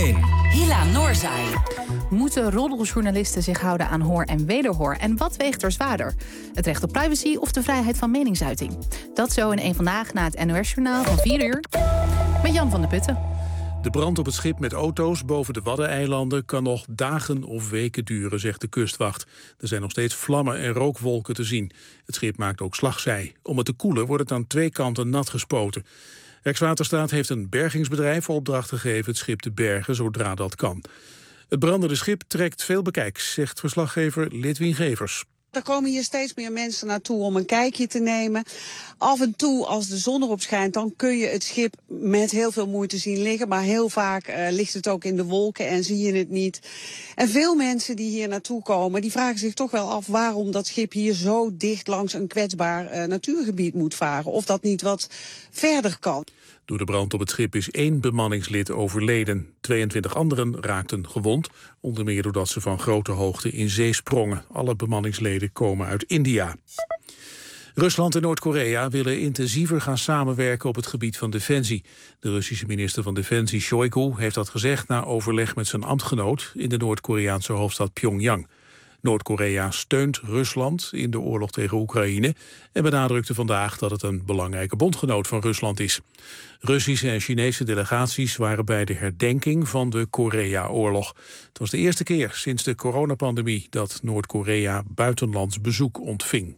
1. Hila Noorzaai. Moeten roddeljournalisten zich houden aan hoor en wederhoor? En wat weegt er zwaarder? Het recht op privacy of de vrijheid van meningsuiting? Dat zo in één Vandaag na het NOS-journaal van 4 uur. Met Jan van de Putten. De brand op het schip met auto's boven de Waddeneilanden kan nog dagen of weken duren, zegt de kustwacht. Er zijn nog steeds vlammen en rookwolken te zien. Het schip maakt ook slagzij. Om het te koelen wordt het aan 2 kanten nat gespoten. Rijkswaterstaat heeft een bergingsbedrijf opdracht gegeven het schip te bergen zodra dat kan. Het brandende schip trekt veel bekijks, zegt verslaggever Lidwien Gevers. Er komen hier steeds meer mensen naartoe om een kijkje te nemen. Af en toe, als de zon erop schijnt, dan kun je het schip met heel veel moeite zien liggen. Maar heel vaak ligt het ook in de wolken en zie je het niet. En veel mensen die hier naartoe komen, die vragen zich toch wel af waarom dat schip hier zo dicht langs een kwetsbaar natuurgebied moet varen. Of dat niet wat verder kan. Door de brand op het schip is 1 bemanningslid overleden. 22 anderen raakten gewond, onder meer doordat ze van grote hoogte in zee sprongen. Alle bemanningsleden komen uit India. Rusland en Noord-Korea willen intensiever gaan samenwerken op het gebied van defensie. De Russische minister van Defensie Shoigu heeft dat gezegd na overleg met zijn ambtgenoot in de Noord-Koreaanse hoofdstad Pyongyang. Noord-Korea steunt Rusland in de oorlog tegen Oekraïne en benadrukte vandaag dat het een belangrijke bondgenoot van Rusland is. Russische en Chinese delegaties waren bij de herdenking van de Korea-oorlog. Het was de eerste keer sinds de coronapandemie dat Noord-Korea buitenlands bezoek ontving.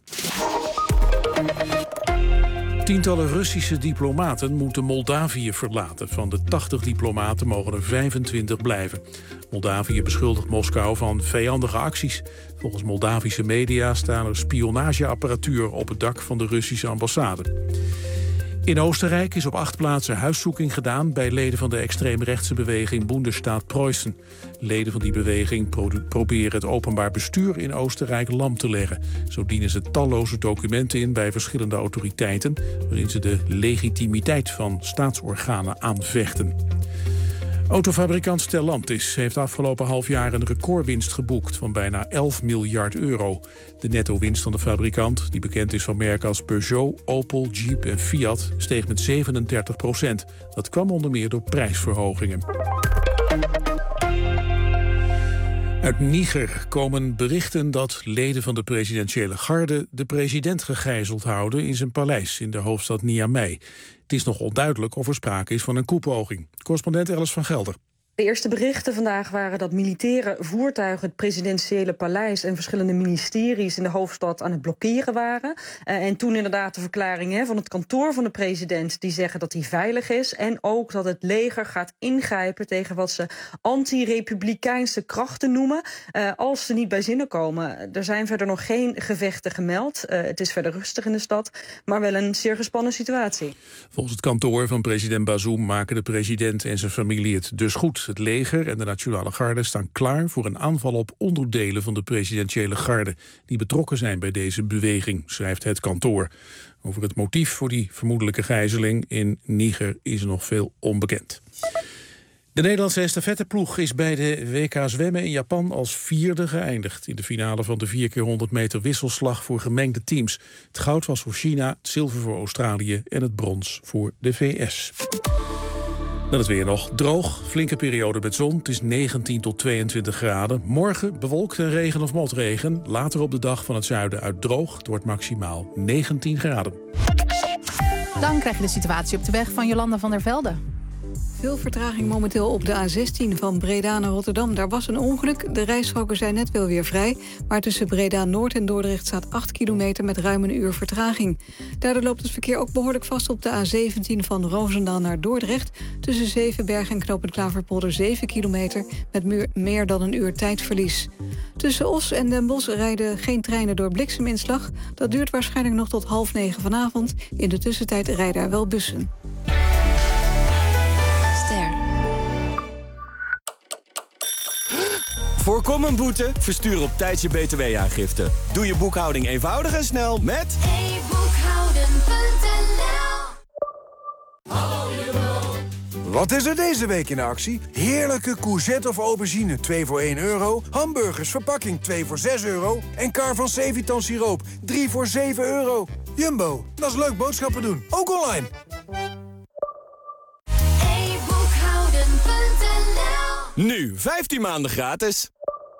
Tientallen Russische diplomaten moeten Moldavië verlaten. Van de 80 diplomaten mogen er 25 blijven. Moldavië beschuldigt Moskou van vijandige acties. Volgens Moldavische media staan er spionageapparatuur op het dak van de Russische ambassade. In Oostenrijk is op 8 plaatsen huiszoeking gedaan bij leden van de extreemrechtse beweging Bundesstaat Preußen. Leden van die beweging proberen het openbaar bestuur in Oostenrijk lam te leggen. Zo dienen ze talloze documenten in bij verschillende autoriteiten, waarin ze de legitimiteit van staatsorganen aanvechten. Autofabrikant Stellantis heeft afgelopen half jaar een recordwinst geboekt van bijna 11 miljard euro. De netto-winst van de fabrikant, die bekend is van merken als Peugeot, Opel, Jeep en Fiat, steeg met 37%. Dat kwam onder meer door prijsverhogingen. Uit Niger komen berichten dat leden van de presidentiële garde de president gegijzeld houden in zijn paleis in de hoofdstad Niamey. Het is nog onduidelijk of er sprake is van een koepoging. Correspondent Alice van Gelder. De eerste berichten vandaag waren dat militaire voertuigen het presidentiële paleis en verschillende ministeries in de hoofdstad aan het blokkeren waren. En toen inderdaad de verklaring van het kantoor van de president die zeggen dat hij veilig is. En ook dat het leger gaat ingrijpen tegen wat ze anti-republikeinse krachten noemen als ze niet bij zinnen komen. Er zijn verder nog geen gevechten gemeld. Het is verder rustig in de stad, maar wel een zeer gespannen situatie. Volgens het kantoor van president Bazoum maken de president en zijn familie het dus goed. Het leger en de Nationale Garde staan klaar voor een aanval op onderdelen van de presidentiële garde die betrokken zijn bij deze beweging, schrijft het kantoor. Over het motief voor die vermoedelijke gijzeling in Niger is nog veel onbekend. De Nederlandse estafetteploeg is bij de WK zwemmen in Japan als 4e geëindigd. In de finale van de 4x100 meter wisselslag voor gemengde teams. Het goud was voor China, het zilver voor Australië en het brons voor de VS. Dan het weer nog droog, flinke periode met zon. Het is 19 tot 22 graden. Morgen bewolkt en regen of motregen. Later op de dag van het zuiden uit droog. Het wordt maximaal 19 graden. Dan krijg je de situatie op de weg van Jolanda van der Velde. Veel vertraging momenteel op de A16 van Breda naar Rotterdam. Daar was een ongeluk. De rijstroken zijn net wel weer vrij. Maar tussen Breda-Noord en Dordrecht staat 8 kilometer met ruim een uur vertraging. Daardoor loopt het verkeer ook behoorlijk vast op de A17 van Roosendaal naar Dordrecht. Tussen Zevenberg en Knopend Klaverpolder 7 kilometer met meer dan een uur tijdverlies. Tussen Os en Den Bosch rijden geen treinen door blikseminslag. Dat duurt waarschijnlijk nog tot 20:30 vanavond. In de tussentijd rijden er wel bussen. Voorkom een boete? Verstuur op tijd je btw-aangifte. Doe je boekhouding eenvoudig en snel met e-boekhouden.nl. Wat is er deze week in actie? Heerlijke courgette of aubergine 2 voor €1. Hamburgers verpakking 2 voor €6. En kar van Sevitan siroop 3 voor €7. Jumbo, dat is leuk boodschappen doen. Ook online. e-boekhouden.nl Nu 15 maanden gratis.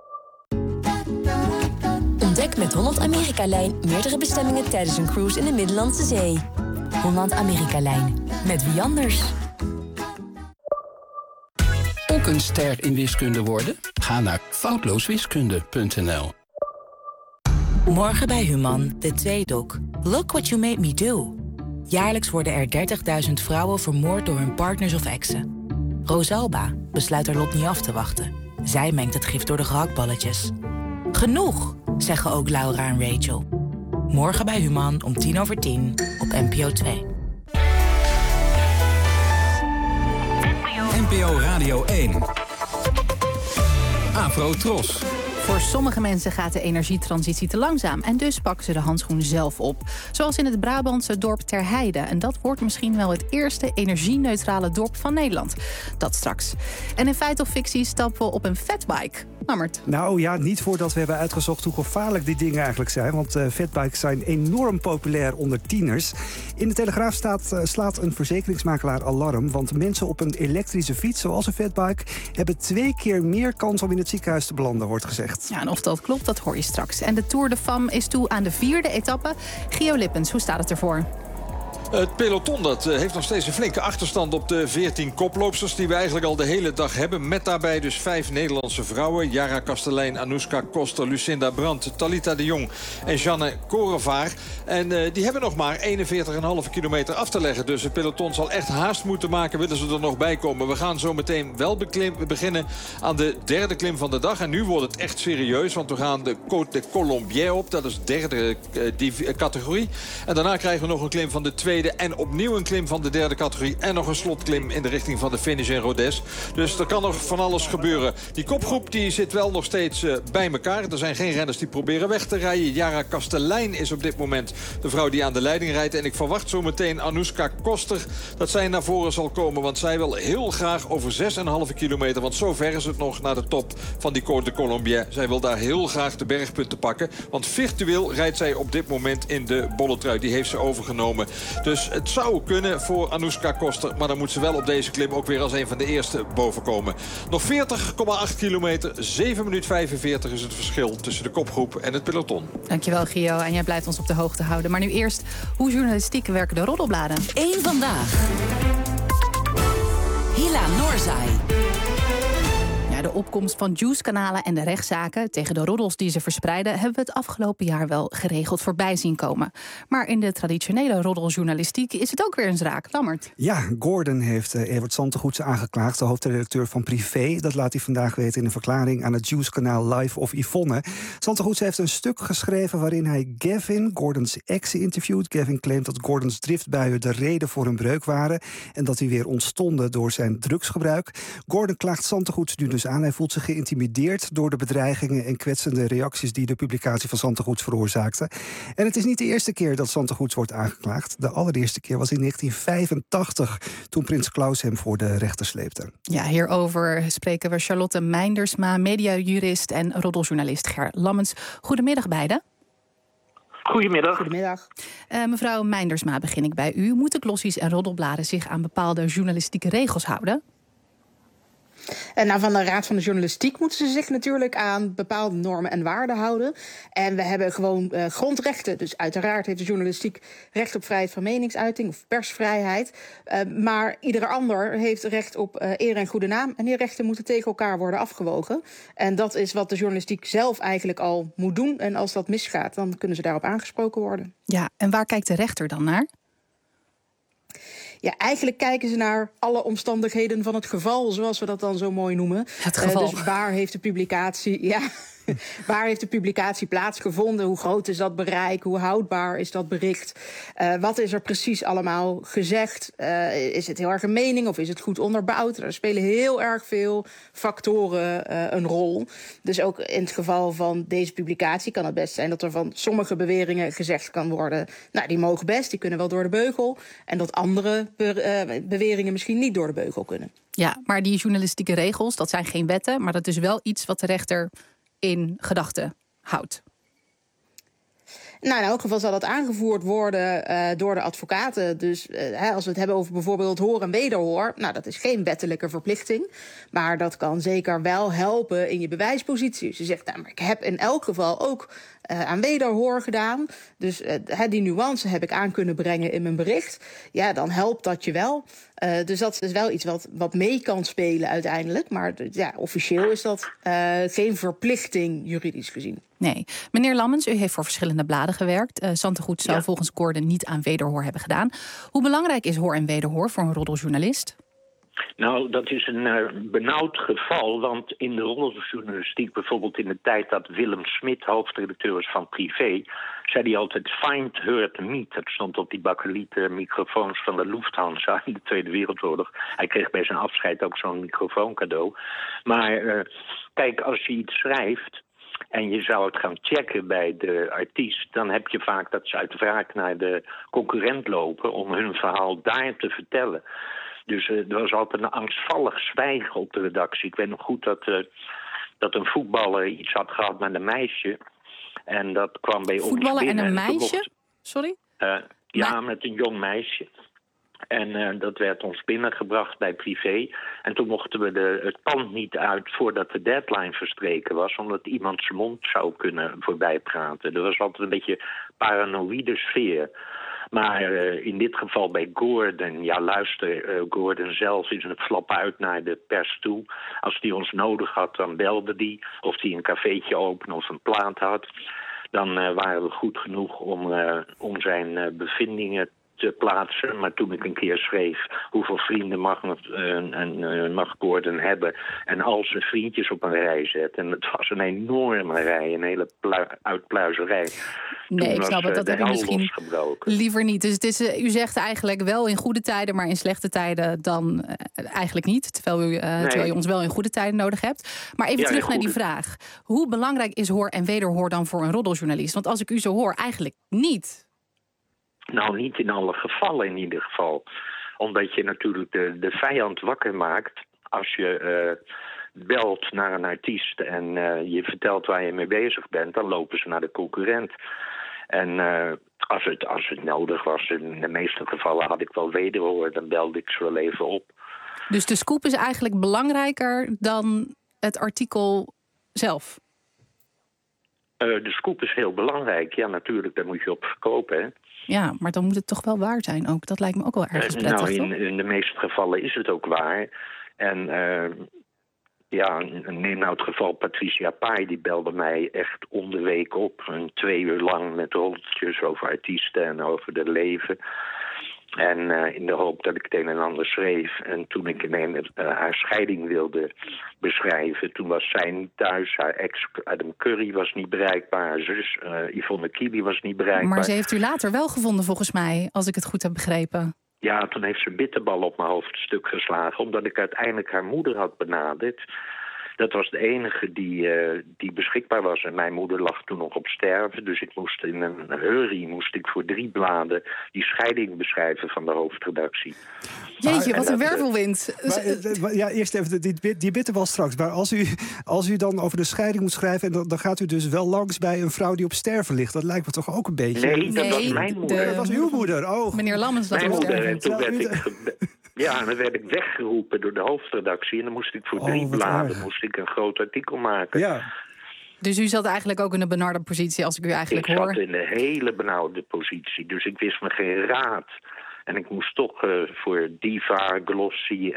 Ontdek met Holland Amerika-lijn meerdere bestemmingen tijdens een cruise in de Middellandse Zee. Holland Amerika-lijn. Met wie anders? Ook een ster in wiskunde worden? Ga naar foutlooswiskunde.nl. Morgen bij Human, de tweedoc. Look what you made me do. Jaarlijks worden er 30.000 vrouwen vermoord door hun partners of exen. Rosalba besluit haar lot niet af te wachten. Zij mengt het gif door de gehaktballetjes. Genoeg, zeggen ook Laura en Rachel. Morgen bij Human om 10:10 op NPO 2. NPO Radio 1. Afro Tros. Voor sommige mensen gaat de energietransitie te langzaam en dus pakken ze de handschoen zelf op. Zoals in het Brabantse dorp Ter Heide. En dat wordt misschien wel het eerste energie-neutrale dorp van Nederland. Dat straks. En in Feit of Fictie stappen we op een fatbike. Lammert. Nou ja, niet voordat we hebben uitgezocht hoe gevaarlijk die dingen eigenlijk zijn. Want fatbikes zijn enorm populair onder tieners. In de Telegraaf slaat een verzekeringsmakelaar alarm. Want mensen op een elektrische fiets, zoals een fatbike, hebben 2 keer meer kans om in het ziekenhuis te belanden, wordt gezegd. Ja, en of dat klopt, dat hoor je straks. En de Tour de Femme is toe aan de 4e etappe. Gio Lippens, hoe staat het ervoor? Het peloton dat heeft nog steeds een flinke achterstand op de 14 koploopsters die we eigenlijk al de hele dag hebben. Met daarbij dus 5 Nederlandse vrouwen. Yara Kastelein, Anouska Koster, Lucinda Brandt, Talita de Jong en Jeanne Korevaar. En die hebben nog maar 41,5 kilometer af te leggen. Dus het peloton zal echt haast moeten maken, willen ze er nog bij komen. We gaan zo meteen wel beginnen aan de 3e klim van de dag. En nu wordt het echt serieus, want we gaan de Côte de Colombier op. Dat is de 3e categorie. En daarna krijgen we nog een klim van de 2e. En opnieuw een klim van de 3e categorie. En nog een slotklim in de richting van de finish in Rodez. Dus er kan nog van alles gebeuren. Die kopgroep die zit wel nog steeds bij elkaar. Er zijn geen renners die proberen weg te rijden. Yara Kastelein is op dit moment de vrouw die aan de leiding rijdt. En ik verwacht zo meteen Anouska Koster dat zij naar voren zal komen. Want zij wil heel graag over 6,5 kilometer. Want zo ver is het nog naar de top van die Côte de Colombier. Zij wil daar heel graag de bergpunten pakken. Want virtueel rijdt zij op dit moment in de bolletrui. Die heeft ze overgenomen. Dus het zou kunnen voor Anouska Koster. Maar dan moet ze wel op deze klim ook weer als een van de eerste boven komen. Nog 40,8 kilometer. 7 minuten 45 is het verschil tussen de kopgroep en het peloton. Dankjewel, Gio. En jij blijft ons op de hoogte houden. Maar nu eerst, hoe journalistiek werken de roddelbladen? Eén vandaag. Hila Noorzai. Ja, de opkomst van Juice-kanalen en de rechtszaken tegen de roddels die ze verspreiden hebben we het afgelopen jaar wel geregeld voorbij zien komen. Maar in de traditionele roddeljournalistiek is het ook weer eens raak. Lammert. Ja, Gordon heeft Evert Santegoets aangeklaagd, de hoofdredacteur van Privé. Dat laat hij vandaag weten in een verklaring aan het Juice-kanaal Live of Yvonne. Santegoets heeft een stuk geschreven waarin hij Gavin, Gordons ex, interviewt. Gavin claimt dat Gordons driftbuien de reden voor hun breuk waren en dat die weer ontstonden door zijn drugsgebruik. Gordon klaagt Santegoets nu dus aan. Hij voelt zich geïntimideerd door de bedreigingen en kwetsende reacties die de publicatie van Santegoets veroorzaakte. En het is niet de eerste keer dat Santegoets wordt aangeklaagd. De allereerste keer was in 1985, toen Prins Claus hem voor de rechter sleepte. Ja, hierover spreken we Charlotte Meindersma, mediajurist en roddeljournalist Ger Lammens. Goedemiddag beiden. Goedemiddag. Goedemiddag. Mevrouw Meindersma, begin ik bij u. Moeten glossies en roddelbladen zich aan bepaalde journalistieke regels houden? Nou, van de Raad van de Journalistiek moeten ze zich natuurlijk aan bepaalde normen en waarden houden. En we hebben gewoon grondrechten. Dus uiteraard heeft de journalistiek recht op vrijheid van meningsuiting of persvrijheid. Maar ieder ander heeft recht op eer en goede naam. En die rechten moeten tegen elkaar worden afgewogen. En dat is wat de journalistiek zelf eigenlijk al moet doen. En als dat misgaat, dan kunnen ze daarop aangesproken worden. Ja, en waar kijkt de rechter dan naar? Ja, eigenlijk kijken ze naar alle omstandigheden van het geval, zoals we dat dan zo mooi noemen. Het geval. Dus waar heeft de publicatie... Ja. Waar heeft de publicatie plaatsgevonden? Hoe groot is dat bereik? Hoe houdbaar is dat bericht? Wat is er precies allemaal gezegd? Is het heel erg een mening of is het goed onderbouwd? Er spelen heel erg veel factoren een rol. Dus ook in het geval van deze publicatie kan het best zijn dat er van sommige beweringen gezegd kan worden, nou, die mogen best, die kunnen wel door de beugel. En dat andere beweringen misschien niet door de beugel kunnen. Ja, maar die journalistieke regels, dat zijn geen wetten, maar dat is wel iets wat de rechter in gedachten houdt. Nou, in elk geval zal dat aangevoerd worden door de advocaten. Dus als we het hebben over bijvoorbeeld hoor en wederhoor, nou, dat is geen wettelijke verplichting. Maar dat kan zeker wel helpen in je bewijspositie. Dus je zegt, nou, maar ik heb in elk geval ook aan wederhoor gedaan. Dus die nuance heb ik aan kunnen brengen in mijn bericht. Ja, dan helpt dat je wel. Dus dat is wel iets wat mee kan spelen uiteindelijk. Maar officieel is dat geen verplichting juridisch gezien. Nee. Meneer Lammens, u heeft voor verschillende bladen gewerkt. Santegoed zou volgens Gordon niet aan wederhoor hebben gedaan. Hoe belangrijk is hoor en wederhoor voor een roddeljournalist? Nou, dat is een benauwd geval, want in de roddeljournalistiek, bijvoorbeeld in de tijd dat Willem Smit hoofdredacteur was van Privé, zei hij altijd find, hurt, meet. Dat stond op die bakkelieten microfoons van de Lufthansa in de Tweede Wereldoorlog. Hij kreeg bij zijn afscheid ook zo'n microfoon cadeau. Maar kijk, als je iets schrijft en je zou het gaan checken bij de artiest, dan heb je vaak dat ze uit wraak naar de concurrent lopen om hun verhaal daar te vertellen. Dus er was altijd een angstvallig zwijgen op de redactie. Ik weet nog goed dat een voetballer iets had gehad met een meisje. En dat kwam bij ons binnen. Voetballer en een meisje? Sorry? Ja, met een jong meisje. En dat werd ons binnengebracht bij Privé. En toen mochten we het pand niet uit voordat de deadline verstreken was, omdat iemand zijn mond zou kunnen voorbij praten. Er was altijd een beetje paranoïde sfeer. Maar in dit geval bij Gordon, ja luister, Gordon zelf is een flap uit naar de pers toe. Als hij ons nodig had, dan belde hij. Of hij een cafeetje opende of een plaat had. Dan waren we goed genoeg om zijn bevindingen te plaatsen. Maar toen ik een keer schreef hoeveel vrienden mag Gordon hebben en al zijn vriendjes op een rij zetten. En het was een enorme rij, een hele uitpluizerij. Nee, ik snap het. Dat heb ik misschien liever niet. Dus het is, u zegt eigenlijk wel in goede tijden, maar in slechte tijden dan eigenlijk niet. Terwijl je ons wel in goede tijden nodig hebt. Maar even terug naar die vraag. Hoe belangrijk is hoor en wederhoor dan voor een roddeljournalist? Want als ik u zo hoor, eigenlijk niet. Nou, niet in alle gevallen in ieder geval. Omdat je natuurlijk de vijand wakker maakt als je belt naar een artiest en je vertelt waar je mee bezig bent, dan lopen ze naar de concurrent. En als het nodig was, in de meeste gevallen had ik wel wederhoor, dan belde ik ze wel even op. Dus de scoop is eigenlijk belangrijker dan het artikel zelf? De scoop is heel belangrijk. Ja, natuurlijk, daar moet je op verkopen, hè. Ja, maar dan moet het toch wel waar zijn ook. Dat lijkt me ook wel ergens prettig, Nou, in de meeste gevallen is het ook waar. En neem nou het geval Patricia Pai, die belde mij echt om de week op. 2 uur lang met rolletjes over artiesten en over het leven. En in de hoop dat ik het een en ander schreef. En toen ik haar scheiding wilde beschrijven, toen was zij niet thuis. Haar ex Adam Curry was niet bereikbaar. Haar zus Yvonne Kiely was niet bereikbaar. Maar ze heeft u later wel gevonden volgens mij, als ik het goed heb begrepen. Ja, toen heeft ze bitterbal op mijn hoofd stuk geslagen, omdat ik uiteindelijk haar moeder had benaderd. Dat was de enige die beschikbaar was. En mijn moeder lag toen nog op sterven. Dus ik moest in een hurry voor 3 bladen die scheiding beschrijven van de hoofdredactie. Jeetje, wat een wervelwind. Ja, eerst even die bitterbal straks. Maar als u dan over de scheiding moet schrijven, en dan gaat u dus wel langs bij een vrouw die op sterven ligt. Dat lijkt me toch ook een beetje. Nee, dat was mijn moeder. Dat was uw moeder. Oh. Meneer Lammens, dat mijn was moeder. En toen sterven. en dan werd ik weggeroepen door de hoofdredactie. En dan moest ik voor 3 bladen een groot artikel maken. Ja. Dus u zat eigenlijk ook in een benarde positie, als ik u eigenlijk hoor. Ik zat in een hele benauwde positie. Dus ik wist me geen raad. En ik moest toch voor Diva, Glossy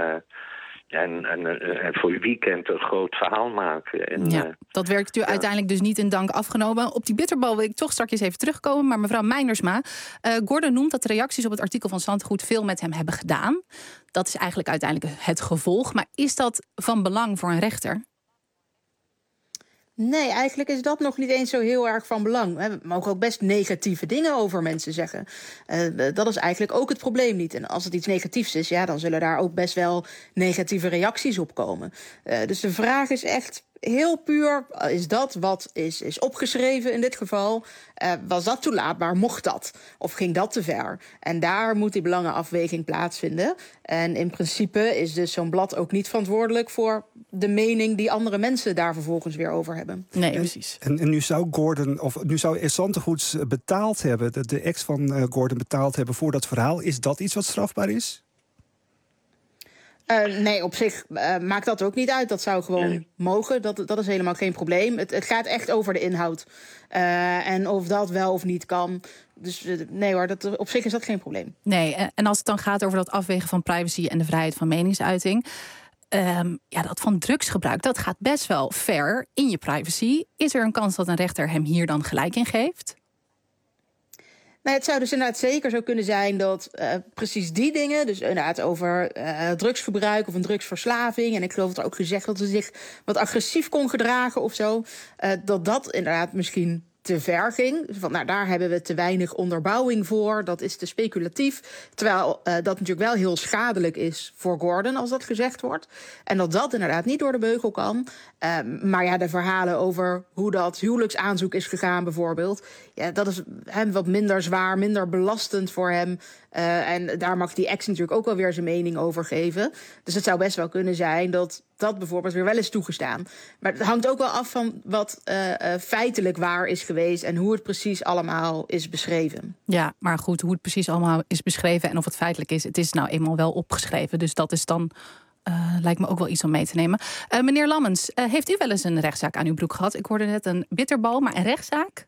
en voor Weekend een groot verhaal maken. En, dat werkt u uiteindelijk dus niet in dank afgenomen. Op die bitterbal wil ik toch straks even terugkomen. Maar mevrouw Meinersma, Gordon noemt dat de reacties op het artikel van Santegoed veel met hem hebben gedaan. Dat is eigenlijk uiteindelijk het gevolg. Maar is dat van belang voor een rechter? Nee, eigenlijk is dat nog niet eens zo heel erg van belang. We mogen ook best negatieve dingen over mensen zeggen. Dat is eigenlijk ook het probleem niet. En als het iets negatiefs is, dan zullen daar ook best wel negatieve reacties op komen. Dus de vraag is echt, heel puur, is dat wat is opgeschreven in dit geval? Was dat toelaatbaar? Mocht dat? Of ging dat te ver? En daar moet die belangenafweging plaatsvinden. En in principe is dus zo'n blad ook niet verantwoordelijk voor de mening die andere mensen daar vervolgens weer over hebben. Nee, precies. En nu zou nu zou Santegoeds betaald hebben, de ex van Gordon betaald hebben voor dat verhaal. Is dat iets wat strafbaar is? Nee, op zich maakt dat ook niet uit. Dat zou gewoon mogen. Dat is helemaal geen probleem. Het gaat echt over de inhoud. En of dat wel of niet kan. Dus nee hoor, op zich is dat geen probleem. Nee, en als het dan gaat over dat afwegen van privacy en de vrijheid van meningsuiting. Dat van drugsgebruik, dat gaat best wel ver in je privacy. Is er een kans dat een rechter hem hier dan gelijk in geeft? Nou, het zou dus inderdaad zeker zo kunnen zijn dat precies die dingen, dus inderdaad over drugsgebruik of een drugsverslaving, en ik geloof dat er ook gezegd dat ze zich wat agressief kon gedragen of zo, dat inderdaad misschien te ver ging. Van, daar hebben we te weinig onderbouwing voor. Dat is te speculatief. Terwijl dat natuurlijk wel heel schadelijk is voor Gordon als dat gezegd wordt. En dat inderdaad niet door de beugel kan. Maar de verhalen over hoe dat huwelijksaanzoek is gegaan bijvoorbeeld, dat is hem wat minder zwaar, minder belastend voor hem. En daar mag die ex natuurlijk ook wel weer zijn mening over geven. Dus het zou best wel kunnen zijn dat bijvoorbeeld weer wel is toegestaan. Maar het hangt ook wel af van wat feitelijk waar is geweest en hoe het precies allemaal is beschreven. Ja, maar goed, hoe het precies allemaal is beschreven en of het feitelijk is, het is nou eenmaal wel opgeschreven. Dus dat is dan, lijkt me ook wel iets om mee te nemen. Meneer Lammens, heeft u wel eens een rechtszaak aan uw broek gehad? Ik hoorde net een bitterbal, maar een rechtszaak?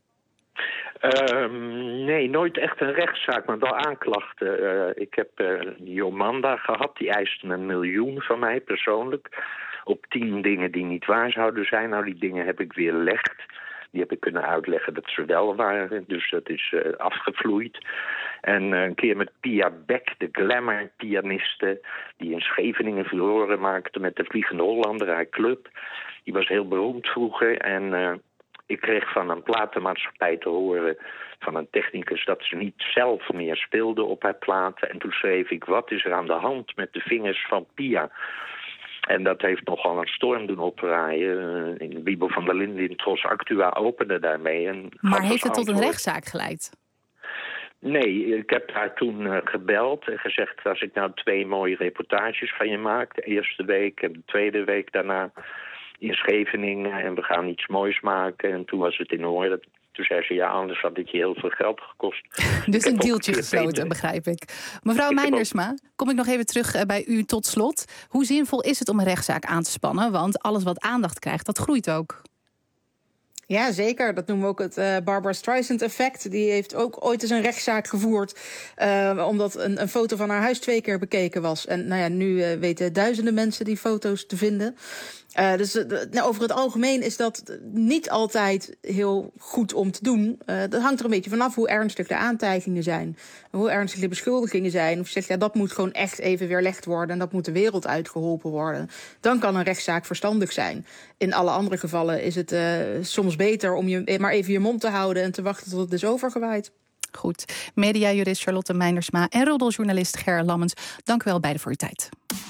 Nee, nooit echt een rechtszaak, maar wel aanklachten. Ik heb Jomanda gehad, die eiste $1 miljoen van mij persoonlijk. Op 10 dingen die niet waar zouden zijn. Nou, die dingen heb ik weerlegd. Die heb ik kunnen uitleggen dat ze wel waren. Dus dat is afgevloeid. En een keer met Pia Beck, de glamour-pianiste, die in Scheveningen furoren maakte met de Vliegende Hollander, haar club. Die was heel beroemd vroeger en ik kreeg van een platenmaatschappij te horen van een technicus dat ze niet zelf meer speelde op haar platen. En toen schreef ik, wat is er aan de hand met de vingers van Pia? En dat heeft nogal een storm doen opraaien. Wiebo van der Linden in Tros Actua opende daarmee. Maar heeft het tot een rechtszaak geleid? Nee, ik heb haar toen gebeld en gezegd, als ik nou 2 mooie reportages van je maak, de eerste week en de tweede week daarna in Scheveningen en we gaan iets moois maken. En toen was het in orde. Toen zei ze, anders had het je heel veel geld gekost. Dus een deeltje gesloten, begrijp ik. Mevrouw Meindersma, kom ik nog even terug bij u tot slot. Hoe zinvol is het om een rechtszaak aan te spannen? Want alles wat aandacht krijgt, dat groeit ook. Ja, zeker. Dat noemen we ook het Barbara Streisand-effect. Die heeft ook ooit eens een rechtszaak gevoerd, omdat een foto van haar huis 2 keer bekeken was. En nu weten duizenden mensen die foto's te vinden. Dus over het algemeen is dat niet altijd heel goed om te doen. Dat hangt er een beetje vanaf hoe ernstig de aantijgingen zijn. Hoe ernstig de beschuldigingen zijn. Of je zegt, dat moet gewoon echt even weerlegd worden en dat moet de wereld uitgeholpen worden. Dan kan een rechtszaak verstandig zijn. In alle andere gevallen is het soms beter om je maar even je mond te houden en te wachten tot het is overgewaaid. Goed. Mediajurist Charlotte Meindersma en roddeljournalist Ger Lammens. Dank u wel beiden voor uw tijd.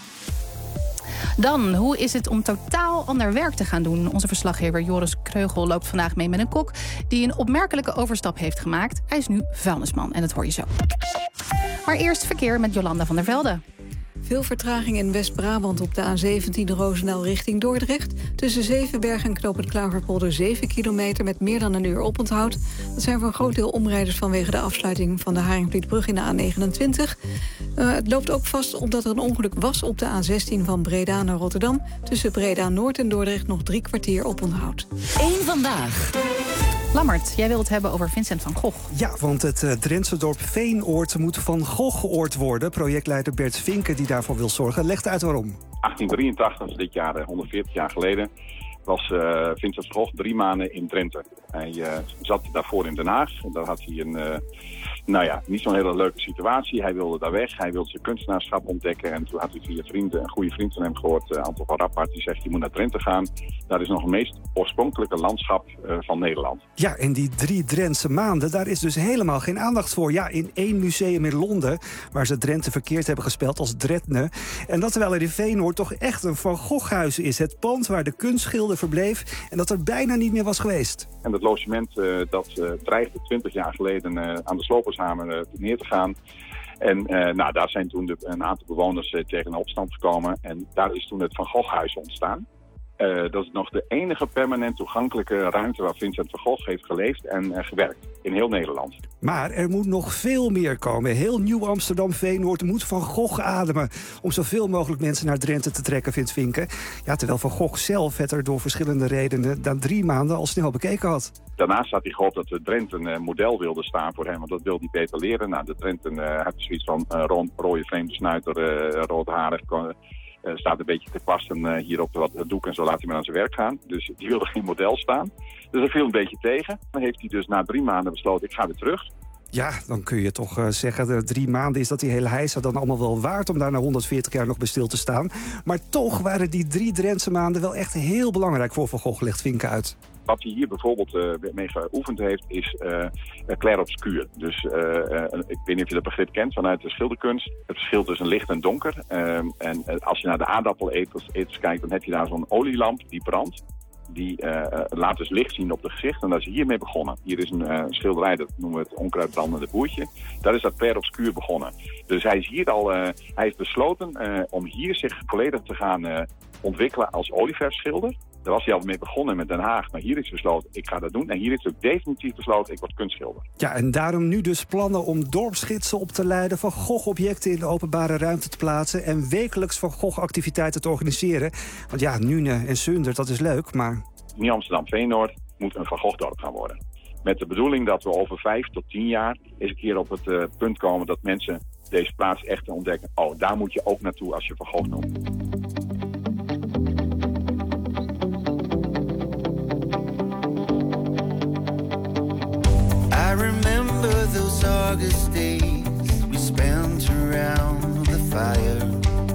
Dan, hoe is het om totaal ander werk te gaan doen? Onze verslaggever Joris Kreugel loopt vandaag mee met een kok die een opmerkelijke overstap heeft gemaakt. Hij is nu vuilnisman en dat hoor je zo. Maar eerst verkeer met Jolanda van der Velde. Veel vertraging in West-Brabant op de A17 Roosendaal richting Dordrecht. Tussen Zevenberg en Knoop het Klaverpolder 7 kilometer met meer dan een uur oponthoud. Dat zijn voor een groot deel omrijders vanwege de afsluiting van de Haringvlietbrug in de A29. Het loopt ook vast omdat er een ongeluk was op de A16 van Breda naar Rotterdam. Tussen Breda Noord en Dordrecht nog 3 kwartier oponthoud. 1 vandaag. Lammert, jij wilt het hebben over Vincent van Gogh. Ja, want het Drentse dorp Veenoord moet Van Gogh-oord worden. Projectleider Bert Vinke, die daarvoor wil zorgen, legt uit waarom. 1883, dit jaar 140 jaar geleden, was Vincent van Gogh 3 maanden in Drenthe. Hij zat daarvoor in Den Haag. Daar had hij een niet zo'n hele leuke situatie. Hij wilde daar weg. Hij wilde zijn kunstenaarschap ontdekken. En toen had hij via een goede vriend van hem gehoord, Anton van Rappard, die zegt, je moet naar Drenthe gaan. Dat is nog het meest oorspronkelijke landschap van Nederland. Ja, en die 3 Drentse maanden, daar is dus helemaal geen aandacht voor. Ja, in 1 museum in Londen, waar ze Drenthe verkeerd hebben gespeld als Dretne. En dat terwijl er in Veenoord toch echt een Van Gogh-huis is. Het pand waar de kunstschilder maanden verbleef en dat er bijna niet meer was geweest. En dat logement dat dreigde 20 jaar geleden aan de Slopershamer neer te gaan. En daar zijn toen een aantal bewoners tegen een opstand gekomen. En daar is toen het Van Gogh-huis ontstaan. Dat is nog de enige permanent toegankelijke ruimte waar Vincent van Gogh heeft geleefd en gewerkt in heel Nederland. Maar er moet nog veel meer komen. Heel Nieuw Amsterdam-Veenoord moet Van Gogh ademen om zoveel mogelijk mensen naar Drenthe te trekken, vindt Vinken. Ja, terwijl Van Gogh zelf het er door verschillende redenen na 3 maanden al snel bekeken had. Daarnaast had hij gehoopt dat de Drenthe een model wilde staan voor hem, want dat wilde hij beter leren. Nou, de Drenthe had zoiets van rode vreemde snuiter, roodharig. Staat een beetje te kwasten hier op het doek en zo laat hij maar aan zijn werk gaan. Dus die wilde geen model staan. Dus dat viel een beetje tegen. Dan heeft hij dus na 3 maanden besloten, ik ga weer terug. Ja, dan kun je toch zeggen, de 3 maanden is dat die hele heisa dan allemaal wel waard om daar na 140 jaar nog bij stil te staan. Maar toch waren die 3 Drentse maanden wel echt heel belangrijk voor Van Gogh, legt Vinken uit. Wat hij hier bijvoorbeeld mee geoefend heeft, is clair-obscuur. Dus ik weet niet of je dat begrip kent vanuit de schilderkunst. Het verschil tussen licht en donker. En als je naar de aardappeleters kijkt, dan heb je daar zo'n olielamp die brandt. Die laat dus licht zien op het gezicht. En daar is hiermee begonnen. Hier is een schilderij, dat noemen we het onkruidbrandende boertje. Daar is dat clair-obscuur begonnen. Dus hij is hier al, hij heeft besloten om hier zich volledig te gaan ontwikkelen als olieverfschilder. Daar was hij al mee begonnen met Den Haag. Maar hier is besloten, ik ga dat doen. En hier is ook definitief besloten, ik word kunstschilder. Ja, en daarom nu dus plannen om dorpsgidsen op te leiden, Van Gogh-objecten in de openbare ruimte te plaatsen en wekelijks Van Gogh-activiteiten te organiseren. Want ja, Nune en Sunder, dat is leuk, maar Nieuw Amsterdam-Veenoord moet een Van Gogh-dorp gaan worden. Met de bedoeling dat we over 5 tot 10 jaar eens een keer op het punt komen dat mensen deze plaats echt ontdekken. Oh, daar moet je ook naartoe als je Van Gogh noemt. I remember those August days we spent around the fire.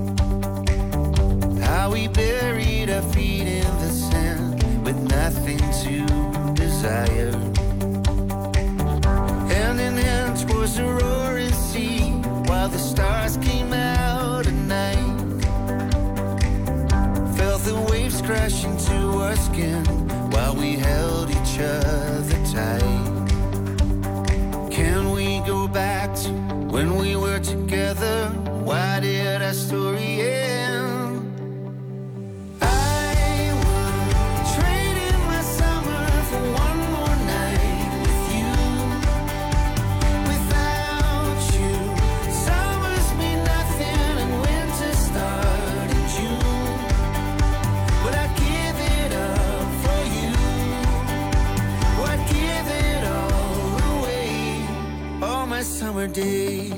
How we buried our feet in the sand with nothing to desire. Hand in hand towards the roaring sea while the stars came out at night. Felt the waves crash into our skin while we held each other tight. Can we go back to when we were together? Why did our story end? I would trade in my summer for one more night with you. Without you, summers mean nothing and winter start in June. But I'd give it up for you. I'd give it all away. All my summer days.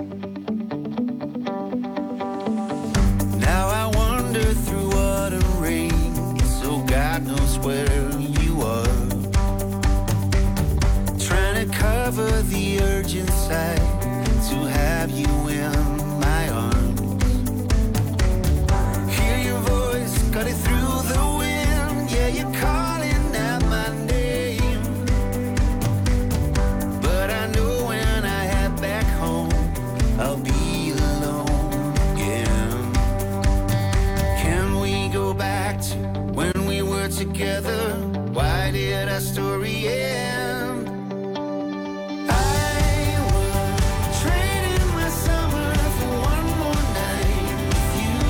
Now I wander through autumn rain, so God knows where you are. Trying to cover the urge inside to have you in my arms. Hear your voice, cut it through the wind. Yeah, you're calling out my name. But I know when I head back home, I'll be alone again. Can we go back to when we were together? Why did our story end? I would trade in my summer for one more night with you.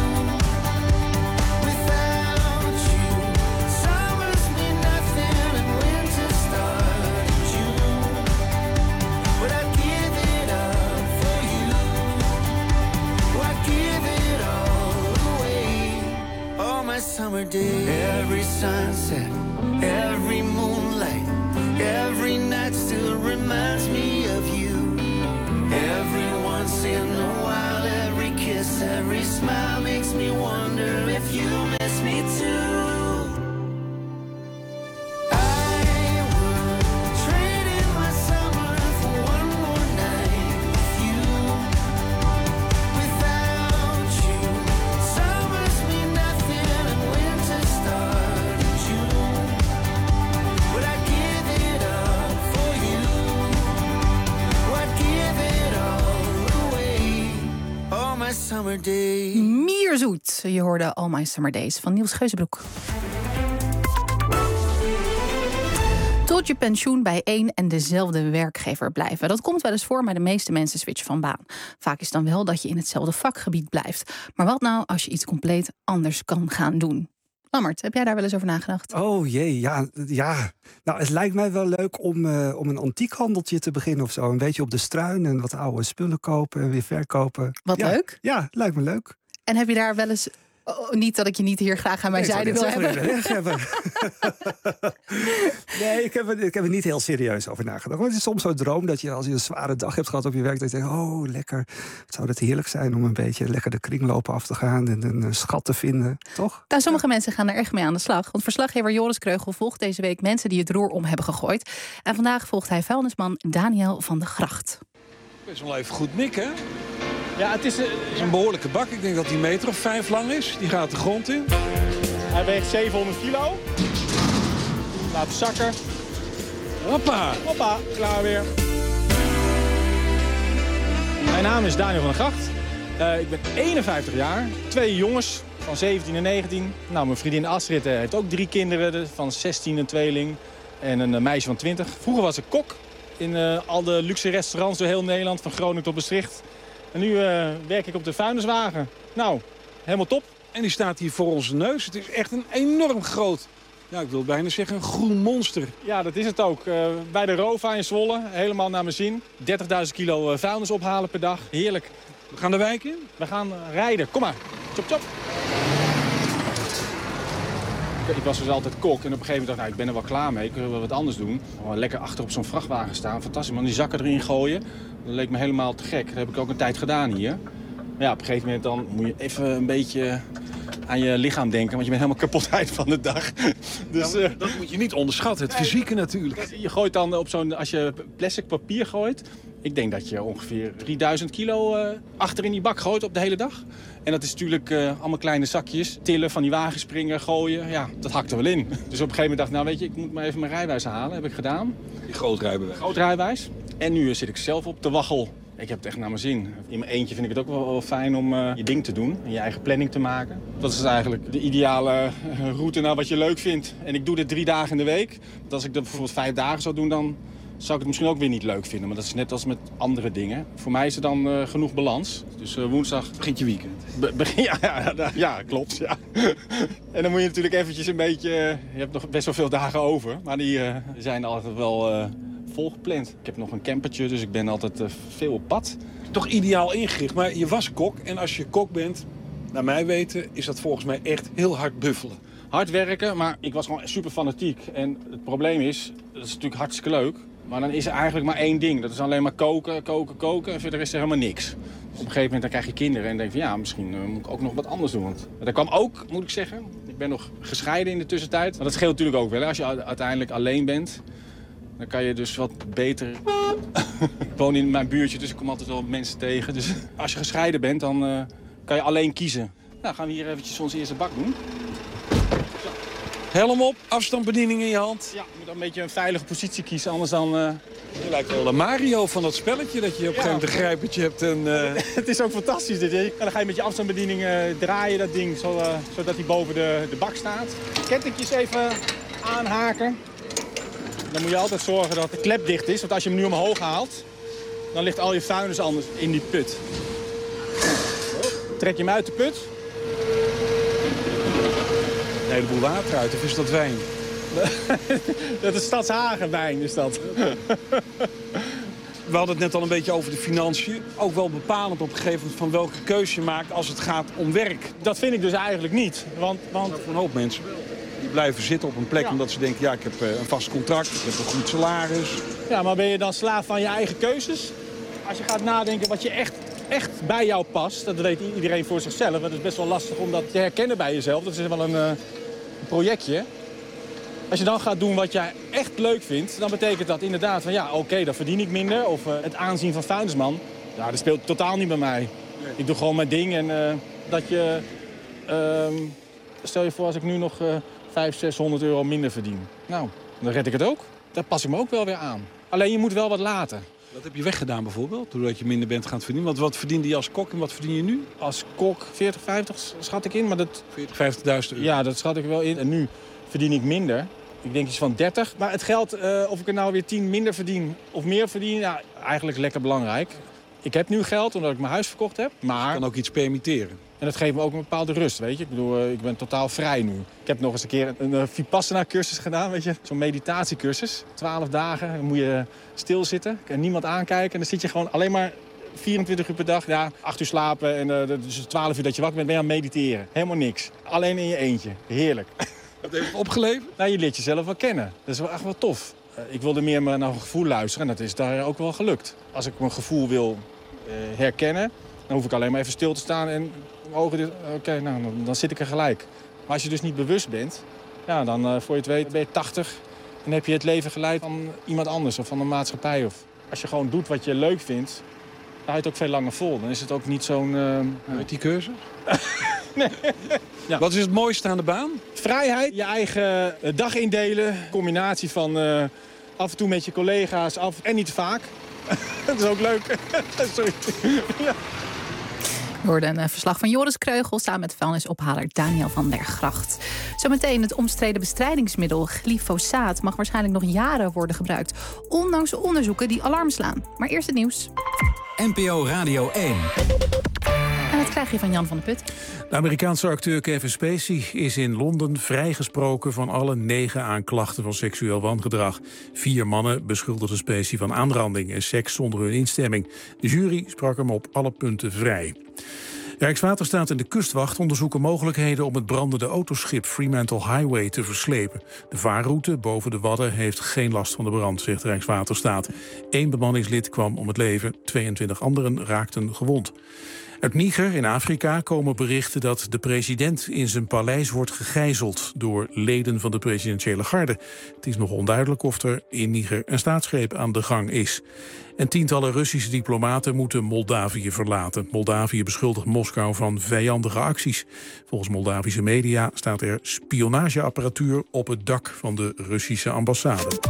Without you, summers mean nothing and winter start in June. But I'd give it up for you. I'd give it all away. All my summer days. Every sunset, every moonlight, every night still reminds me of you. Every once in a while, every kiss, every smile makes me wonder if you miss me too. I would trade in my summer for one more night with you. Without you, summers mean nothing and winter start in June. But I'd give it up for you. I'd give it all away. All my summer days. Mierzoet. Je hoorde All My Summer Days van Niels Geuzenbroek. Tot je pensioen bij één en dezelfde werkgever blijven. Dat komt wel eens voor, maar de meeste mensen switchen van baan. Vaak is dan wel dat je in hetzelfde vakgebied blijft. Maar wat nou als je iets compleet anders kan gaan doen? Lammert, heb jij daar wel eens over nagedacht? Oh jee, ja. Nou, het lijkt mij wel leuk om een antiekhandeltje te beginnen of zo. Een beetje op de struin en wat oude spullen kopen en weer verkopen. Wat leuk. Ja, lijkt me leuk. En heb je daar wel eens... niet dat ik je niet hier graag aan mijn zijde wil hebben. Nee, ik heb er niet heel serieus over nagedacht. Maar het is soms zo'n droom dat je als je een zware dag hebt gehad op je werk... dat je denkt, oh lekker, het zou het heerlijk zijn om een beetje lekker de kringlopen af te gaan... en een schat te vinden, toch? Nou, sommige mensen gaan er echt mee aan de slag. Want verslaggever Joris Kreugel volgt deze week mensen die het roer om hebben gegooid. En vandaag volgt hij vuilnisman Daniel van de Gracht. Best wel even goed mikken. Ja, het is een behoorlijke bak. Ik denk dat die 1,5 meter lang is. Die gaat de grond in. Hij weegt 700 kilo. Laten zakken. Hoppa. Hoppa, klaar weer. Mijn naam is Daniel van der Gracht. Ik ben 51 jaar. 2 jongens van 17 en 19. Nou, mijn vriendin Astrid heeft ook 3 kinderen van 16, een tweeling. En een meisje van 20. Vroeger was ik kok in al de luxe restaurants door heel Nederland. Van Groningen tot Maastricht. En nu werk ik op de vuilniswagen. Nou, helemaal top. En die staat hier voor onze neus. Het is echt een enorm groot, ja, ik wil bijna zeggen, een groen monster. Ja, dat is het ook. Bij de Rova in Zwolle, helemaal naar mijn zin. 30.000 kilo vuilnis ophalen per dag. Heerlijk. We gaan de wijk in? We gaan rijden. Kom maar. Chop, chop. Ik was dus altijd kok en op een gegeven moment dacht ik, nou, ik ben er wel klaar mee. Ik wil wel wat anders doen. Gewoon lekker achter op zo'n vrachtwagen staan. Fantastisch, man. Die zakken erin gooien. Dat leek me helemaal te gek. Dat heb ik ook een tijd gedaan hier. Maar ja, op een gegeven moment dan moet je even een beetje aan je lichaam denken. Want je bent helemaal kapot eind van de dag. Dus, dat moet je niet onderschatten, het fysieke natuurlijk. Je gooit dan op zo'n, als je plastic papier gooit... Ik denk dat je ongeveer 3000 kilo achter in die bak gooit op de hele dag. En dat is natuurlijk allemaal kleine zakjes. Tillen, van die wagen springen, gooien. Ja, dat hakt er wel in. Dus op een gegeven moment dacht ik, nou weet je, ik moet maar even mijn rijbewijs halen. Heb ik gedaan. Die groot rijbewijs. Groot rijbewijs. En nu zit ik zelf op de waggel. Ik heb het echt naar mijn zin. In mijn eentje vind ik het ook wel fijn om je ding te doen. En je eigen planning te maken. Dat is eigenlijk de ideale route naar wat je leuk vindt. En ik doe dit 3 dagen in de week. Want als ik dat bijvoorbeeld 5 dagen zou doen, dan zou ik het misschien ook weer niet leuk vinden. Maar dat is net als met andere dingen. Voor mij is er dan genoeg balans. Dus woensdag begint je weekend. Ja, klopt. Ja. En dan moet je natuurlijk eventjes een beetje... je hebt nog best wel veel dagen over. Maar die zijn altijd wel volgepland. Ik heb nog een campertje, dus ik ben altijd veel op pad. Toch ideaal ingericht, maar je was kok. En als je kok bent, naar mijn weten, is dat volgens mij echt heel hard buffelen. Hard werken, maar ik was gewoon super fanatiek. En het probleem is, dat is natuurlijk hartstikke leuk. Maar dan is er eigenlijk maar 1 ding. Dat is alleen maar koken, koken, koken. En verder is er helemaal niks. Op een gegeven moment dan krijg je kinderen en denk van ja, misschien moet ik ook nog wat anders doen. Want dat kwam ook, moet ik zeggen. Ik ben nog gescheiden in de tussentijd. Maar dat scheelt natuurlijk ook wel. Hè. Als je uiteindelijk alleen bent, dan kan je dus wat beter... Ik woon in mijn buurtje, dus ik kom altijd wel mensen tegen. Dus als je gescheiden bent, dan kan je alleen kiezen. Nou, gaan we hier eventjes onze eerste bak doen. Helm op, afstandsbediening in je hand. Ja, je moet een beetje een veilige positie kiezen, anders dan... Je lijkt wel de Mario van dat spelletje dat je op een gegeven moment een grijpertje hebt. En, Het is ook fantastisch dit. En dan ga je met je afstandsbediening draaien dat ding, zodat hij boven de bak staat. Kettingjes even aanhaken. Dan moet je altijd zorgen dat de klep dicht is, want als je hem nu omhoog haalt, dan ligt al je vuilnis anders in die put. Trek je hem uit de put. Een heleboel water uit, of is dat wijn? Dat is Stadshagenwijn, is dat. We hadden het net al een beetje over de financiën. Ook wel bepalend op een gegeven moment van welke keuze je maakt als het gaat om werk. Dat vind ik dus eigenlijk niet. Want... voor een hoop mensen wel. Die blijven zitten op een plek omdat ze denken, ja, ik heb een vast contract, ik heb een goed salaris. Ja, maar ben je dan slaaf van je eigen keuzes? Als je gaat nadenken wat je echt bij jou past, dat weet iedereen voor zichzelf. Het is best wel lastig om dat te herkennen bij jezelf. Dat is wel een projectje. Als je dan gaat doen wat jij echt leuk vindt, dan betekent dat inderdaad van ja, oké, dan verdien ik minder. Of het aanzien van vuilnisman, ja, dat speelt totaal niet bij mij. Nee. Ik doe gewoon mijn ding en dat je... stel je voor als ik nu nog 500-600 euro minder verdien. Nou, dan red ik het ook. Daar pas ik me ook wel weer aan. Alleen je moet wel wat laten. Wat heb je weggedaan bijvoorbeeld, doordat je minder bent gaan verdienen? Want wat verdiende je als kok en wat verdien je nu? Als kok 40, 50 schat ik in, maar dat... 40, 50.000 euro? Ja, dat schat ik wel in. En nu verdien ik minder. Ik denk iets van 30. Maar het geld, of ik er nou weer 10 minder verdien of meer verdien... Ja, eigenlijk lekker belangrijk. Ik heb nu geld omdat ik mijn huis verkocht heb. Maar Je kan ook iets permitteren. En dat geeft me ook een bepaalde rust, weet je. Ik bedoel, ik ben totaal vrij nu. Ik heb nog eens een keer een Vipassana-cursus gedaan, weet je. Zo'n meditatiecursus. 12 dagen, dan moet je stilzitten. En niemand aankijken. En dan zit je gewoon alleen maar 24 uur per dag. Ja, 8 uur slapen en dus 12 uur dat je wakker bent, ben je aan het mediteren. Helemaal niks. Alleen in je eentje. Heerlijk. Wat heeft het opgeleverd? Nou, je leert jezelf wel kennen. Dat is wel echt wel tof. Ik wilde meer naar mijn gevoel luisteren en dat is daar ook wel gelukt. Als ik mijn gevoel wil herkennen, dan hoef ik alleen maar even stil te staan en mijn ogen... Oké, nou, dan zit ik er gelijk. Maar als je dus niet bewust bent, ja, dan voor je het weet ben je 80... en heb je het leven geleid van iemand anders of van de maatschappij. Of als je gewoon doet wat je leuk vindt, dan hou je het ook veel langer vol. Dan is het ook niet zo'n... Met die cursus? Nee. Ja. Wat is het mooiste aan de baan? Vrijheid, je eigen dag indelen. Combinatie van af en toe met je collega's en niet te vaak. Dat is ook leuk. Sorry. Ja. We hoorden een verslag van Joris Kreugel samen met vuilnisophaler Daniel van der Gracht. Zometeen het omstreden bestrijdingsmiddel glyfosaat mag waarschijnlijk nog jaren worden gebruikt. Ondanks onderzoeken die alarm slaan. Maar eerst het nieuws. NPO Radio 1. En dat krijg je van Jan van der Put. De Amerikaanse acteur Kevin Spacey is in Londen vrijgesproken van alle 9 aanklachten van seksueel wangedrag. 4 mannen beschuldigden Spacey van aanranding en seks zonder hun instemming. De jury sprak hem op alle punten vrij. Rijkswaterstaat en de kustwacht onderzoeken mogelijkheden om het brandende autoschip Fremantle Highway te verslepen. De vaarroute boven de Wadden heeft geen last van de brand, zegt Rijkswaterstaat. 1 bemanningslid kwam om het leven, 22 anderen raakten gewond. Uit Niger in Afrika komen berichten dat de president in zijn paleis wordt gegijzeld door leden van de presidentiële garde. Het is nog onduidelijk of er in Niger een staatsgreep aan de gang is. En tientallen Russische diplomaten moeten Moldavië verlaten. Moldavië beschuldigt Moskou van vijandige acties. Volgens Moldavische media staat er spionageapparatuur op het dak van de Russische ambassade.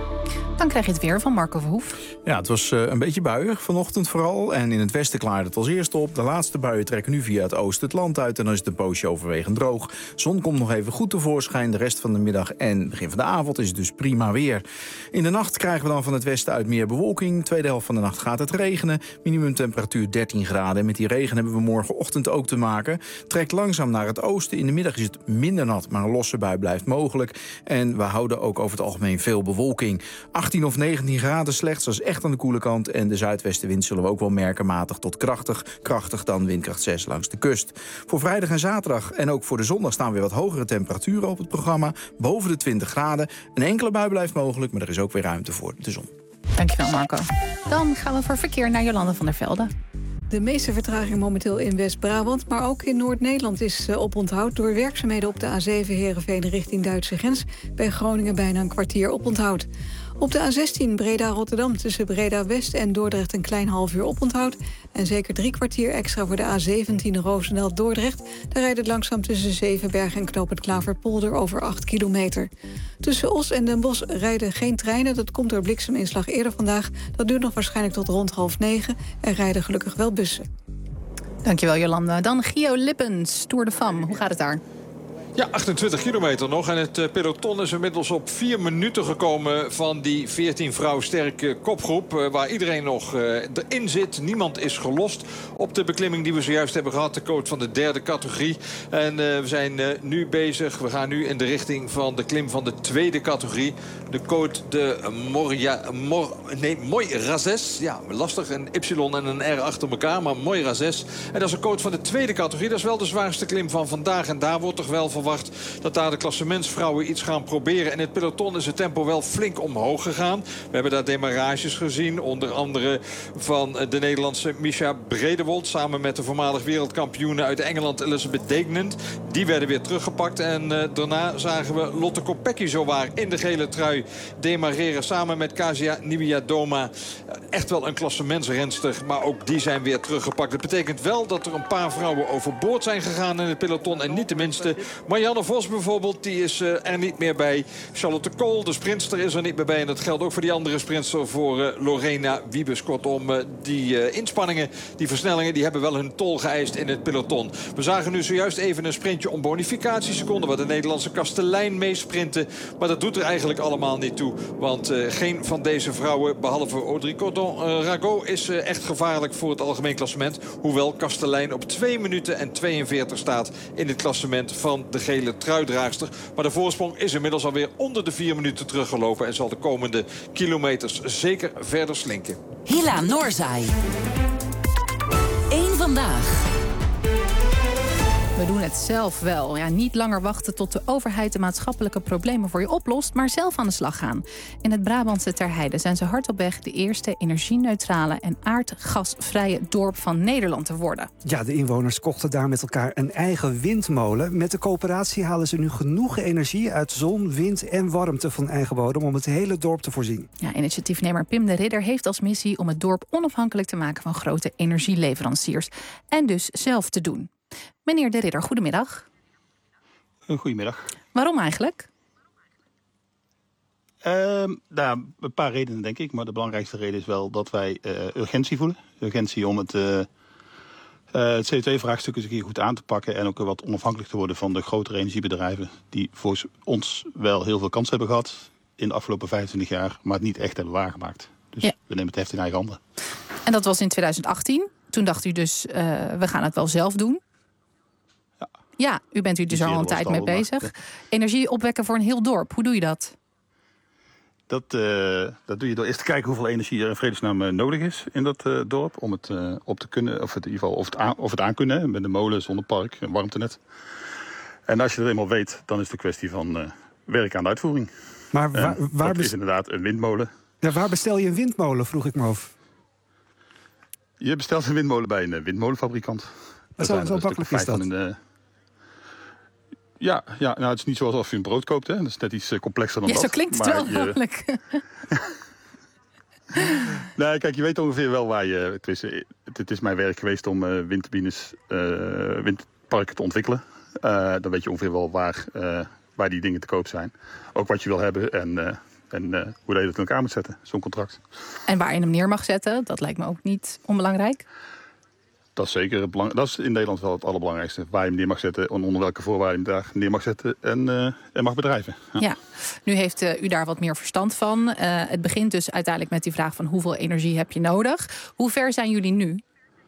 Dan krijg je het weer van Marco Verhoef. Ja, het was een beetje buiig vanochtend vooral. En in het westen klaarde het als eerste op. De laatste buien trekken nu via het oosten het land uit. En dan is het een poosje overwegend droog. Zon komt nog even goed tevoorschijn. De rest van de middag en begin van de avond is het dus prima weer. In de nacht krijgen we dan van het westen uit meer bewolking. Tweede helft van de nacht gaat het regenen. Minimumtemperatuur 13 graden. En met die regen hebben we morgenochtend ook te maken. Trekt langzaam naar het oosten. In de middag is het minder nat, maar een losse bui blijft mogelijk. En we houden ook over het algemeen veel bewolking. 18 of 19 graden slechts, dat is echt aan de koele kant. En de zuidwestenwind zullen we ook wel merken, matig tot krachtig. Krachtig dan windkracht 6 langs de kust. Voor vrijdag en zaterdag en ook voor de zondag staan weer wat hogere temperaturen op het programma. Boven de 20 graden. Een enkele bui blijft mogelijk, maar er is ook weer ruimte voor de zon. Dankjewel Marco. Dan gaan we voor verkeer naar Jolanda van der Velde. De meeste vertraging momenteel in West-Brabant, maar ook in Noord-Nederland is oponthoud door werkzaamheden op de A7 Heerenveen richting Duitse grens. Bij Groningen bijna een kwartier oponthoud. Op de A16 Breda-Rotterdam tussen Breda-West en Dordrecht een klein half uur oponthoud. En zeker 3 kwartier extra voor de A17 Roosendaal-Dordrecht. Daar rijdt het langzaam tussen Zevenberg en Knoop het Klaverpolder over 8 kilometer. Tussen Os en Den Bosch rijden geen treinen. Dat komt door blikseminslag eerder vandaag. Dat duurt nog waarschijnlijk tot rond 8:30. Er rijden gelukkig wel bussen. Dankjewel Jolanda. Dan Gio Lippens, Tour de Femme. Hoe gaat het daar? Ja, 28 kilometer nog. En het peloton is inmiddels op 4 minuten gekomen van die 14 vrouw sterke kopgroep. Waar iedereen nog erin zit. Niemand is gelost op de beklimming die we zojuist hebben gehad. De coach van de 3e categorie. En we zijn nu bezig. We gaan nu in de richting van de klim van de 2e categorie. De coach de Moirazes. Ja, lastig. Een Y en een R achter elkaar. Maar Moirazes. En dat is een coach van de 2e categorie. Dat is wel de zwaarste klim van vandaag. En daar wordt toch wel verwacht dat daar de klassementsvrouwen iets gaan proberen. En in het peloton is het tempo wel flink omhoog gegaan. We hebben daar demarages gezien. Onder andere van de Nederlandse Misha Bredewold. Samen met de voormalig wereldkampioene uit Engeland Elizabeth Degnant. Die werden weer teruggepakt. En daarna zagen we Lotte Kopecky zowaar in de gele trui demareren. Samen met Kasia Niewiadoma. Echt wel een klassementsrenster. Maar ook die zijn weer teruggepakt. Dat betekent wel dat er een paar vrouwen overboord zijn gegaan in het peloton. En niet de minste Marianne Vos bijvoorbeeld, die is er niet meer bij. Charlotte Kool, de sprintster, is er niet meer bij. En dat geldt ook voor die andere sprintster, voor Lorena Wiebes. Kortom, die inspanningen, die versnellingen, die hebben wel hun tol geëist in het peloton. We zagen nu zojuist even een sprintje om bonificatieseconden, waar de Nederlandse Kastelein mee sprinten. Maar dat doet er eigenlijk allemaal niet toe. Want geen van deze vrouwen, behalve Audrey Cordon-Rago, is echt gevaarlijk voor het algemeen klassement. Hoewel Kastelein op 2 minuten en 42 staat in het klassement van de gele truidraagster. Maar de voorsprong is inmiddels alweer onder de 4 minuten teruggelopen en zal de komende kilometers zeker verder slinken. Hila Noorzai. Eén vandaag. We doen het zelf wel. Ja, niet langer wachten tot de overheid de maatschappelijke problemen voor je oplost, maar zelf aan de slag gaan. In het Brabantse Terheide zijn ze hard op weg de eerste energie-neutrale en aardgasvrije dorp van Nederland te worden. Ja, de inwoners kochten daar met elkaar een eigen windmolen. Met de coöperatie halen ze nu genoeg energie uit zon, wind en warmte van eigen bodem om het hele dorp te voorzien. Ja, initiatiefnemer Pim de Ridder heeft als missie om het dorp onafhankelijk te maken van grote energieleveranciers. En dus zelf te doen. Meneer de Ridder, goedemiddag. Goedemiddag. Waarom eigenlijk? Een paar redenen denk ik, maar de belangrijkste reden is wel dat wij urgentie voelen. Urgentie om het CO2-vraagstuk eens een keer goed aan te pakken en ook wat onafhankelijk te worden van de grotere energiebedrijven die voor ons wel heel veel kans hebben gehad in de afgelopen 25 jaar, maar het niet echt hebben waargemaakt. Dus we nemen het heft in eigen handen. En dat was in 2018. Toen dacht u dus, we gaan het wel zelf doen. Ja, u bent u dus al een tijd mee bezig. Energie opwekken voor een heel dorp. Hoe doe je dat? Dat doe je door eerst te kijken hoeveel energie er in vredesnaam nodig is in dat dorp. Om het op te kunnen, of in ieder geval of het aan kunnen. Met een molen, zonnepark, een warmtenet. En als je er eenmaal weet, dan is het een kwestie van werk aan de uitvoering. Maar dat is inderdaad een windmolen. Ja, waar bestel je een windmolen, vroeg ik me af. Je bestelt een windmolen bij een windmolenfabrikant. Zo makkelijk is dat? Ja, nou, het is niet zoals als je een brood koopt. Hè. Dat is net iets complexer dan dat. Ja, zo klinkt het wel makkelijk. Nee, kijk, je weet ongeveer wel waar je... Het is mijn werk geweest om windturbines, windparken te ontwikkelen. Dan weet je ongeveer wel waar die dingen te koop zijn. Ook wat je wil hebben en hoe je dat in elkaar moet zetten, zo'n contract. En waar je hem neer mag zetten, dat lijkt me ook niet onbelangrijk. Dat is zeker dat is in Nederland wel het allerbelangrijkste. Waar je hem neer mag zetten en onder welke voorwaarden je hem daar neer mag zetten en mag bedrijven. Ja, nu heeft u daar wat meer verstand van. Het begint dus uiteindelijk met die vraag van hoeveel energie heb je nodig. Hoe ver zijn jullie nu?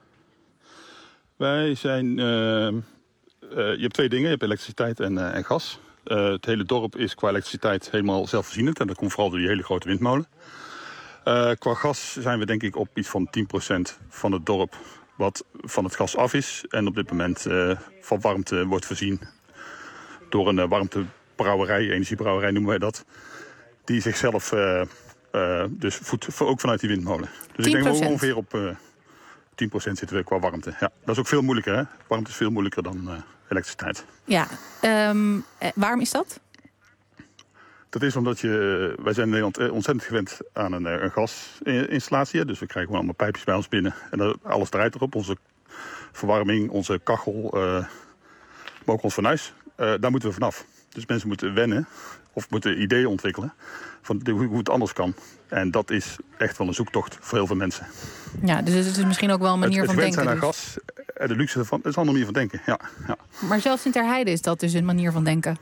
Wij zijn... je hebt 2 dingen. Je hebt elektriciteit en gas. Het hele dorp is qua elektriciteit helemaal zelfvoorzienend. En dat komt vooral door die hele grote windmolen. Qua gas zijn we denk ik op iets van 10% van het dorp wat van het gas af is. En op dit moment van warmte wordt voorzien door een warmtebrouwerij, energiebrouwerij noemen wij dat. Die zichzelf dus voedt ook vanuit die windmolen. Dus 10%. Ik denk dat we ongeveer op 10% zitten we qua warmte. Ja, dat is ook veel moeilijker. Hè? Warmte is veel moeilijker dan elektriciteit. Ja, waarom is dat? Dat is omdat wij zijn in Nederland ontzettend gewend aan een gasinstallatie. Dus we krijgen gewoon allemaal pijpjes bij ons binnen. En alles draait erop. Onze verwarming, onze kachel, maar ook ons fornuis. Daar moeten we vanaf. Dus mensen moeten wennen of moeten ideeën ontwikkelen van hoe het anders kan. En dat is echt wel een zoektocht voor heel veel mensen. Ja, dus het is misschien ook wel een manier van denken. Het gewend zijn aan gas, de luxe ervan, is al een manier van denken. Ja. Maar zelfs in Terheide is dat dus een manier van denken.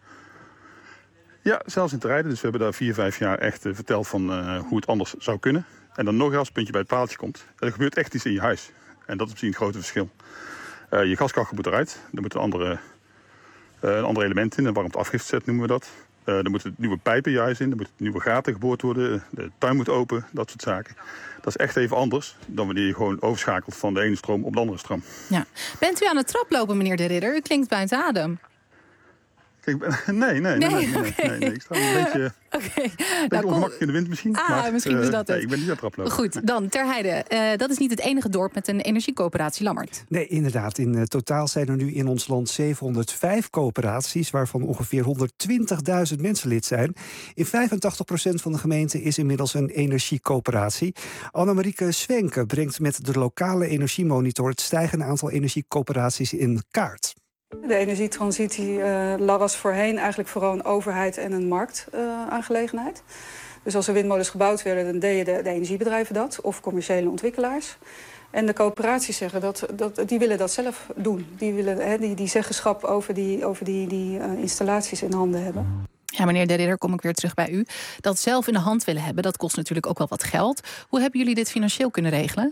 Ja, zelfs in Terheide. Dus we hebben daar 4-5 jaar echt verteld van hoe het anders zou kunnen. En dan nog als puntje bij het paaltje komt. Er gebeurt echt iets in je huis. En dat is misschien het grote verschil. Je gaskachel moet eruit. Er moet een ander element in. Een warmteafgiftset noemen we dat. Er moeten nieuwe pijpen je huis in. Er moeten nieuwe gaten geboord worden. De tuin moet open. Dat soort zaken. Dat is echt even anders dan wanneer je gewoon overschakelt van de ene stroom op de andere stroom. Ja. Bent u aan het traplopen, meneer de Ridder? U klinkt buiten adem. Nee. Ik sta een beetje ongemakkelijk in de wind misschien. Maar, misschien is dat het. Nee, ik ben niet aan het traplopen. Goed, dan Terheide. Dat is niet het enige dorp met een energiecoöperatie, Lammert. Nee, inderdaad. In totaal zijn er nu in ons land 705 coöperaties, waarvan ongeveer 120.000 mensen lid zijn. In 85% van de gemeenten is inmiddels een energiecoöperatie. Annemarieke Swenke brengt met de lokale energiemonitor het stijgende aantal energiecoöperaties in kaart. De energietransitie was voorheen eigenlijk vooral een overheid en een marktaangelegenheid. Dus als er windmolens gebouwd werden, dan deden de energiebedrijven dat, of commerciële ontwikkelaars. En de coöperaties zeggen die willen dat zelf doen. Die willen die zeggenschap over die installaties in handen hebben. Ja, meneer De Ridder, kom ik weer terug bij u. Dat zelf in de hand willen hebben, dat kost natuurlijk ook wel wat geld. Hoe hebben jullie dit financieel kunnen regelen?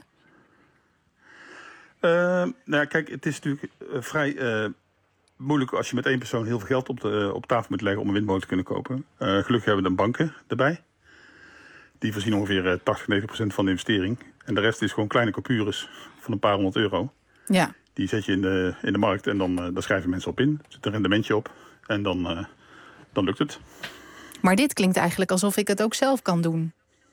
Kijk, het is natuurlijk vrij moeilijk als je met één persoon heel veel geld op tafel moet leggen om een windmolen te kunnen kopen. Gelukkig hebben we dan banken erbij. Die voorzien ongeveer 80-90% van de investering. En de rest is gewoon kleine coupures van een paar €100. Ja. Die zet je in de markt en dan schrijven mensen op in. Er zit een rendementje op en dan lukt het. Maar dit klinkt eigenlijk alsof ik het ook zelf kan doen.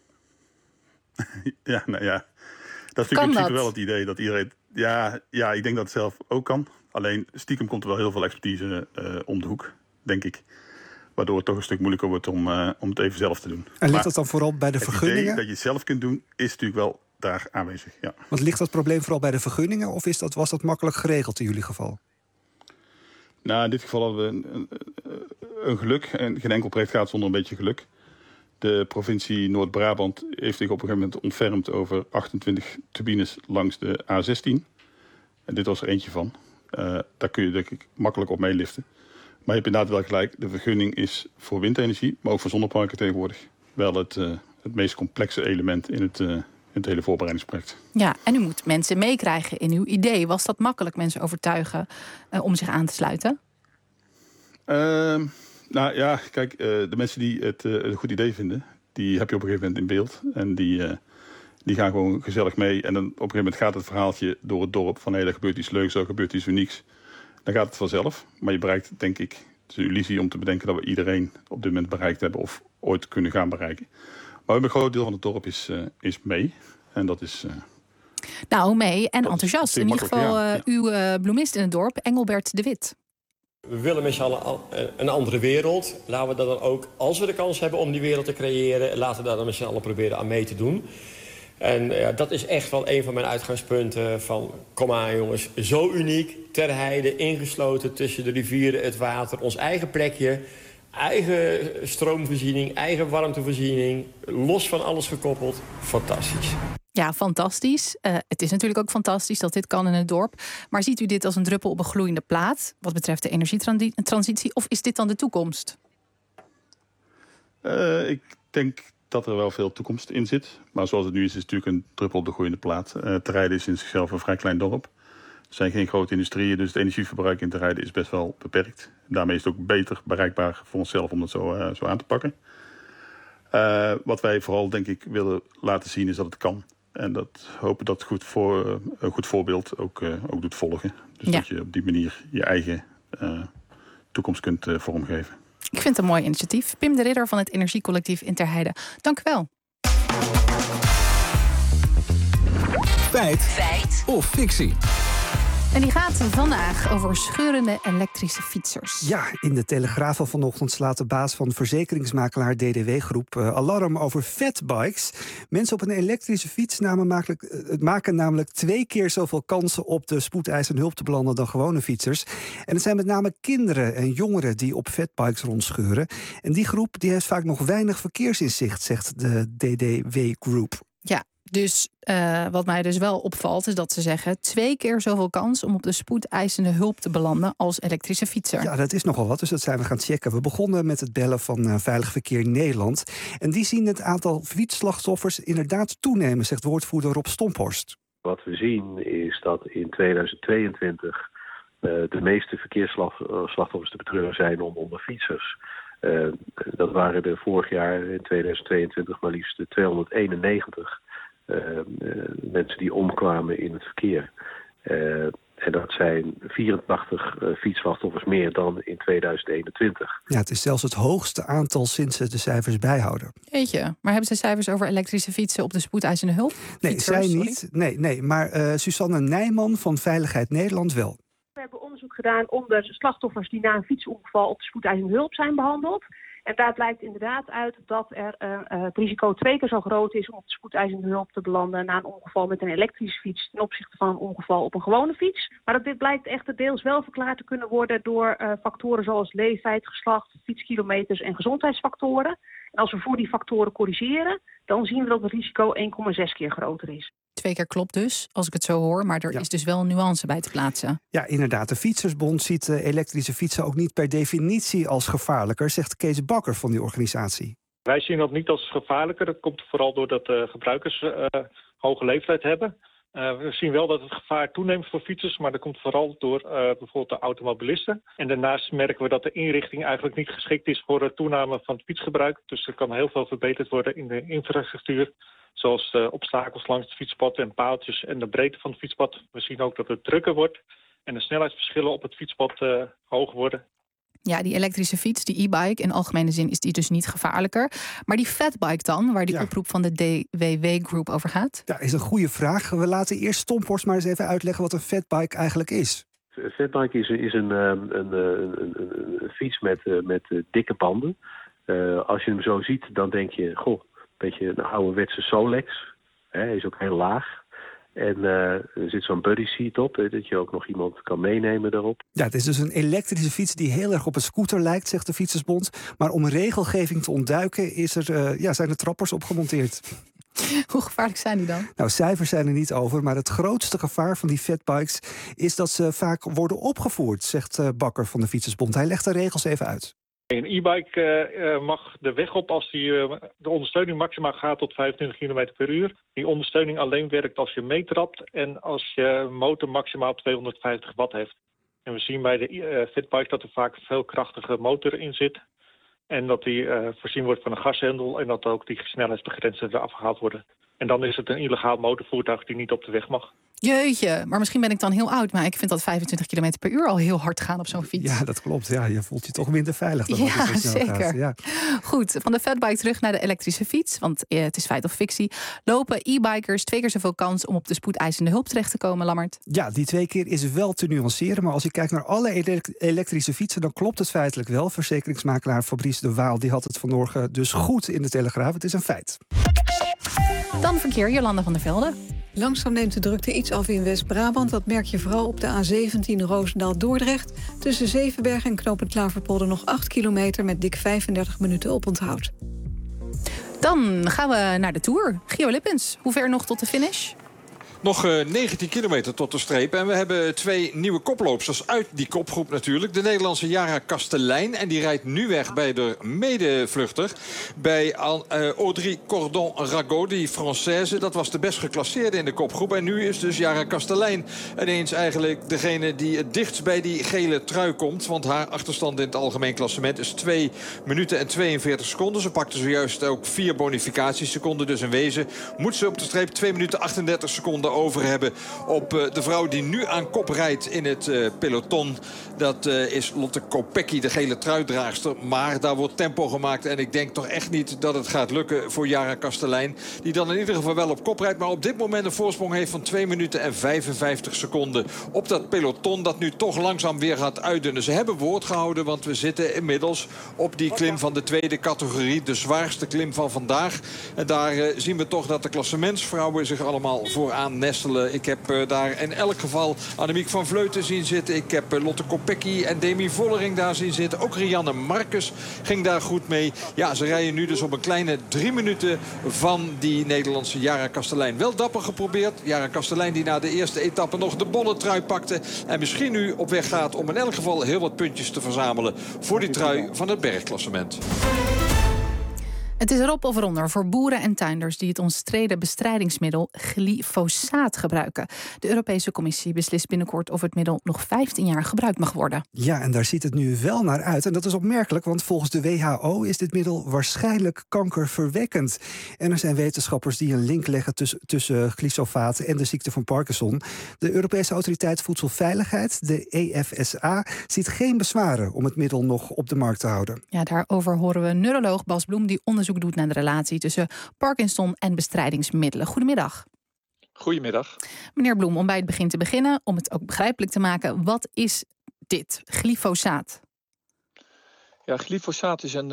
Ja, nou ja. Dat is natuurlijk in principe wel het idee dat iedereen... Ja, ik denk dat het zelf ook kan. Alleen stiekem komt er wel heel veel expertise om de hoek, denk ik. Waardoor het toch een stuk moeilijker wordt om het even zelf te doen. En ligt dat dan vooral bij de vergunningen? Het idee dat je het zelf kunt doen, is natuurlijk wel daar aanwezig. Ja. Want ligt dat probleem vooral bij de vergunningen? Of was dat makkelijk geregeld in jullie geval? Nou, in dit geval hadden we een geluk. En geen enkel project gaat zonder een beetje geluk. De provincie Noord-Brabant heeft zich op een gegeven moment ontfermd over 28 turbines langs de A16. En dit was er eentje van. Daar kun je denk ik makkelijk op meeliften. Maar je hebt inderdaad wel gelijk. De vergunning is voor windenergie, maar ook voor zonneparken tegenwoordig wel het meest complexe element in het hele voorbereidingsproject. Ja, en u moet mensen meekrijgen in uw idee. Was dat makkelijk mensen overtuigen om zich aan te sluiten? Nou ja, kijk, de mensen die het een goed idee vinden, die heb je op een gegeven moment in beeld. En die gaan gewoon gezellig mee. En dan op een gegeven moment gaat het verhaaltje door het dorp van er gebeurt iets leuks, er gebeurt iets unieks. Dan gaat het vanzelf. Maar je bereikt, denk ik, het is een illusie om te bedenken dat we iedereen op dit moment bereikt hebben of ooit kunnen gaan bereiken. Maar een groot deel van het dorp is mee. En dat is... Nou, mee en enthousiast. In ieder geval ja. Uw bloemist in het dorp, Engelbert de Wit. We willen met z'n allen een andere wereld. Laten we dat dan ook, als we de kans hebben om die wereld te creëren, laten we daar dan met z'n allen proberen aan mee te doen. En dat is echt wel een van mijn uitgangspunten van, kom aan jongens, zo uniek, ter heide, ingesloten tussen de rivieren, het water, ons eigen plekje, eigen stroomvoorziening, eigen warmtevoorziening, los van alles gekoppeld, fantastisch. Ja, fantastisch. Het is natuurlijk ook fantastisch dat dit kan in het dorp. Maar ziet u dit als een druppel op een gloeiende plaat wat betreft de energietransitie? Of is dit dan de toekomst? Ik denk dat er wel veel toekomst in zit. Maar zoals het nu is het natuurlijk een druppel op de gloeiende plaat. Terijden is in zichzelf een vrij klein dorp. Er zijn geen grote industrieën, dus het energieverbruik in Terijden is best wel beperkt. Daarmee is het ook beter bereikbaar voor onszelf om dat zo aan te pakken. Wat wij vooral, denk ik, willen laten zien is dat het kan. En dat hopen dat een goed voorbeeld ook doet volgen. Dus dat je op die manier je eigen toekomst kunt vormgeven. Ik vind het een mooi initiatief. Pim de Ridder van het Energiecollectief in Ter Heide. Dank u wel. Feit of fictie? En die gaat vandaag over scheurende elektrische fietsers. Ja, in de Telegraaf van vanochtend slaat de baas van verzekeringsmakelaar DDW Groep alarm over fatbikes. Mensen op een elektrische fiets maken namelijk 2 keer zoveel kansen op de spoedeisende hulp te belanden dan gewone fietsers. En het zijn met name kinderen en jongeren die op fatbikes rondscheuren. En die groep die heeft vaak nog weinig verkeersinzicht, zegt de DDW Groep. Ja. Dus wat mij dus wel opvalt is dat ze zeggen 2 keer zoveel kans om op de spoedeisende hulp te belanden als elektrische fietser. Ja, dat is nogal wat, dus dat zijn we gaan checken. We begonnen met het bellen van Veilig Verkeer Nederland. En die zien het aantal fietsslachtoffers inderdaad toenemen, zegt woordvoerder Rob Stomphorst. Wat we zien is dat in 2022 de meeste verkeersslachtoffers te betreuren zijn onder fietsers. Dat waren er vorig jaar in 2022 maar liefst 291 mensen die omkwamen in het verkeer. En dat zijn 84 fietsslachtoffers meer dan in 2021. Ja, het is zelfs het hoogste aantal sinds ze de cijfers bijhouden. Jeetje, maar hebben ze cijfers over elektrische fietsen op de spoedeisende hulp? Nee, zij niet. Nee, maar Suzanne Nijman van Veiligheid Nederland wel. We hebben onderzoek gedaan onder slachtoffers die na een fietsongeval op de spoedeisende hulp zijn behandeld. En daar blijkt inderdaad uit dat het risico 2 keer zo groot is om op de spoedeisende hulp te belanden na een ongeval met een elektrische fiets ten opzichte van een ongeval op een gewone fiets. Maar dat dit blijkt echter deels wel verklaard te kunnen worden door factoren zoals leeftijd, geslacht, fietskilometers en gezondheidsfactoren. En als we voor die factoren corrigeren, dan zien we dat het risico 1,6 keer groter is. 2 keer klopt dus, als ik het zo hoor. Maar er is dus wel een nuance bij te plaatsen. Ja, inderdaad. De Fietsersbond ziet elektrische fietsen ook niet per definitie als gevaarlijker, zegt Kees Bakker van die organisatie. Wij zien dat niet als gevaarlijker. Dat komt vooral doordat gebruikers hoge leeftijd hebben. We zien wel dat het gevaar toeneemt voor fietsers, maar dat komt vooral door bijvoorbeeld de automobilisten. En daarnaast merken we dat de inrichting eigenlijk niet geschikt is voor de toename van het fietsgebruik. Dus er kan heel veel verbeterd worden in de infrastructuur, zoals de obstakels langs het fietspad en paaltjes en de breedte van het fietspad. We zien ook dat het drukker wordt en de snelheidsverschillen op het fietspad hoger worden. Ja, die elektrische fiets, die e-bike, in algemene zin is die dus niet gevaarlijker. Maar die fatbike dan, waar die oproep van de DWW Group over gaat? Ja, is een goede vraag. We laten eerst Stomphorst maar eens even uitleggen wat een fatbike eigenlijk is. Een fatbike is een fiets met dikke banden. Als je hem zo ziet, dan denk je, goh, een beetje een ouderwetse Solex. Hij is ook heel laag. En er zit zo'n buddy seat op, dat je ook nog iemand kan meenemen daarop. Ja, het is dus een elektrische fiets die heel erg op een scooter lijkt, zegt de Fietsersbond. Maar om regelgeving te ontduiken zijn er trappers op gemonteerd. Hoe gevaarlijk zijn die dan? Nou, cijfers zijn er niet over, maar het grootste gevaar van die fatbikes is dat ze vaak worden opgevoerd, zegt Bakker van de Fietsersbond. Hij legt de regels even uit. Een e-bike mag de weg op als de ondersteuning maximaal gaat tot 25 km per uur. Die ondersteuning alleen werkt als je meetrapt en als je motor maximaal 250 watt heeft. En we zien bij de fatbike dat er vaak een veel krachtige motor in zit. En dat die voorzien wordt van een gashendel en dat ook die snelheidsbegrenzers eraf gehaald worden. En dan is het een illegaal motorvoertuig die niet op de weg mag. Jeetje, maar misschien ben ik dan heel oud, maar ik vind dat 25 km per uur al heel hard gaan op zo'n fiets. Ja, dat klopt. Ja, je voelt je toch minder veilig dan ja, als het zo snel zeker. gaat. Ja. Goed, van de fatbike terug naar de elektrische fiets, want het is feit of fictie. Lopen e-bikers 2 keer zoveel kans om op de spoedeisende hulp terecht te komen, Lammert? Ja, die 2 keer is wel te nuanceren, maar als je kijkt naar alle elektrische fietsen, dan klopt het feitelijk wel. Verzekeringsmakelaar Fabrice de Waal die had het vanmorgen dus goed in de Telegraaf. Het is een feit. Dan verkeer, Jolanda van der Velde. Langzaam neemt de drukte iets af in West-Brabant. Dat merk je vooral op de A17 Roosendaal-Dordrecht. Tussen Zevenberg en Knopend Klaverpolder nog 8 kilometer met dik 35 minuten oponthoud. Dan gaan we naar de Tour. Gio Lippens, hoe ver nog tot de finish? Nog 19 kilometer tot de streep. En we hebben 2 nieuwe koploopsters uit die kopgroep natuurlijk. De Nederlandse Jara Kastelein. En die rijdt nu weg bij de medevluchter. Bij Audrey Cordon-Ragot, die Française. Dat was de best geclasseerde in de kopgroep. En nu is dus Jara Kastelein ineens eigenlijk degene die het dichtst bij die gele trui komt. Want haar achterstand in het algemeen klassement is 2 minuten en 42 seconden. Ze pakte zojuist ook 4 bonificatieseconden. Dus in wezen moet ze op de streep 2 minuten 38 seconden over hebben op de vrouw die nu aan kop rijdt in het peloton. Dat is Lotte Kopecky, de gele truidraagster. Maar daar wordt tempo gemaakt en ik denk toch echt niet dat het gaat lukken voor Jara Kastelein. Die dan in ieder geval wel op kop rijdt, maar op dit moment een voorsprong heeft van 2 minuten en 55 seconden op dat peloton dat nu toch langzaam weer gaat uitdunnen. Ze hebben woord gehouden, want we zitten inmiddels op die klim van de tweede categorie. De zwaarste klim van vandaag. En daar zien we toch dat de klassementsvrouwen zich allemaal vooraan nestelen. Ik heb daar in elk geval Annemiek van Vleuten zien zitten. Ik heb Lotte Kopecky en Demi Vollering daar zien zitten. Ook Rianne Marcus ging daar goed mee. Ja, ze rijden nu dus op een kleine 3 minuten van die Nederlandse Jara Kastelein. Wel dapper geprobeerd. Jara Kastelein die na de eerste etappe nog de bolletrui pakte. En misschien nu op weg gaat om in elk geval heel wat puntjes te verzamelen voor die trui van het bergklassement. Het is erop of eronder voor boeren en tuinders die het omstreden bestrijdingsmiddel glyfosaat gebruiken. De Europese Commissie beslist binnenkort of het middel nog 15 jaar gebruikt mag worden. Ja, en daar ziet het nu wel naar uit. En dat is opmerkelijk, want volgens de WHO is dit middel waarschijnlijk kankerverwekkend. En er zijn wetenschappers die een link leggen tussen glyfosaat en de ziekte van Parkinson. De Europese Autoriteit Voedselveiligheid, de EFSA, ziet geen bezwaren om het middel nog op de markt te houden. Ja, daarover horen we neuroloog Bas Bloem, die onderzoek doet naar de relatie tussen Parkinson en bestrijdingsmiddelen. Goedemiddag. Goedemiddag. Meneer Bloem, om bij het begin te beginnen, om het ook begrijpelijk te maken, wat is dit, glyfosaat? Ja, glyfosaat is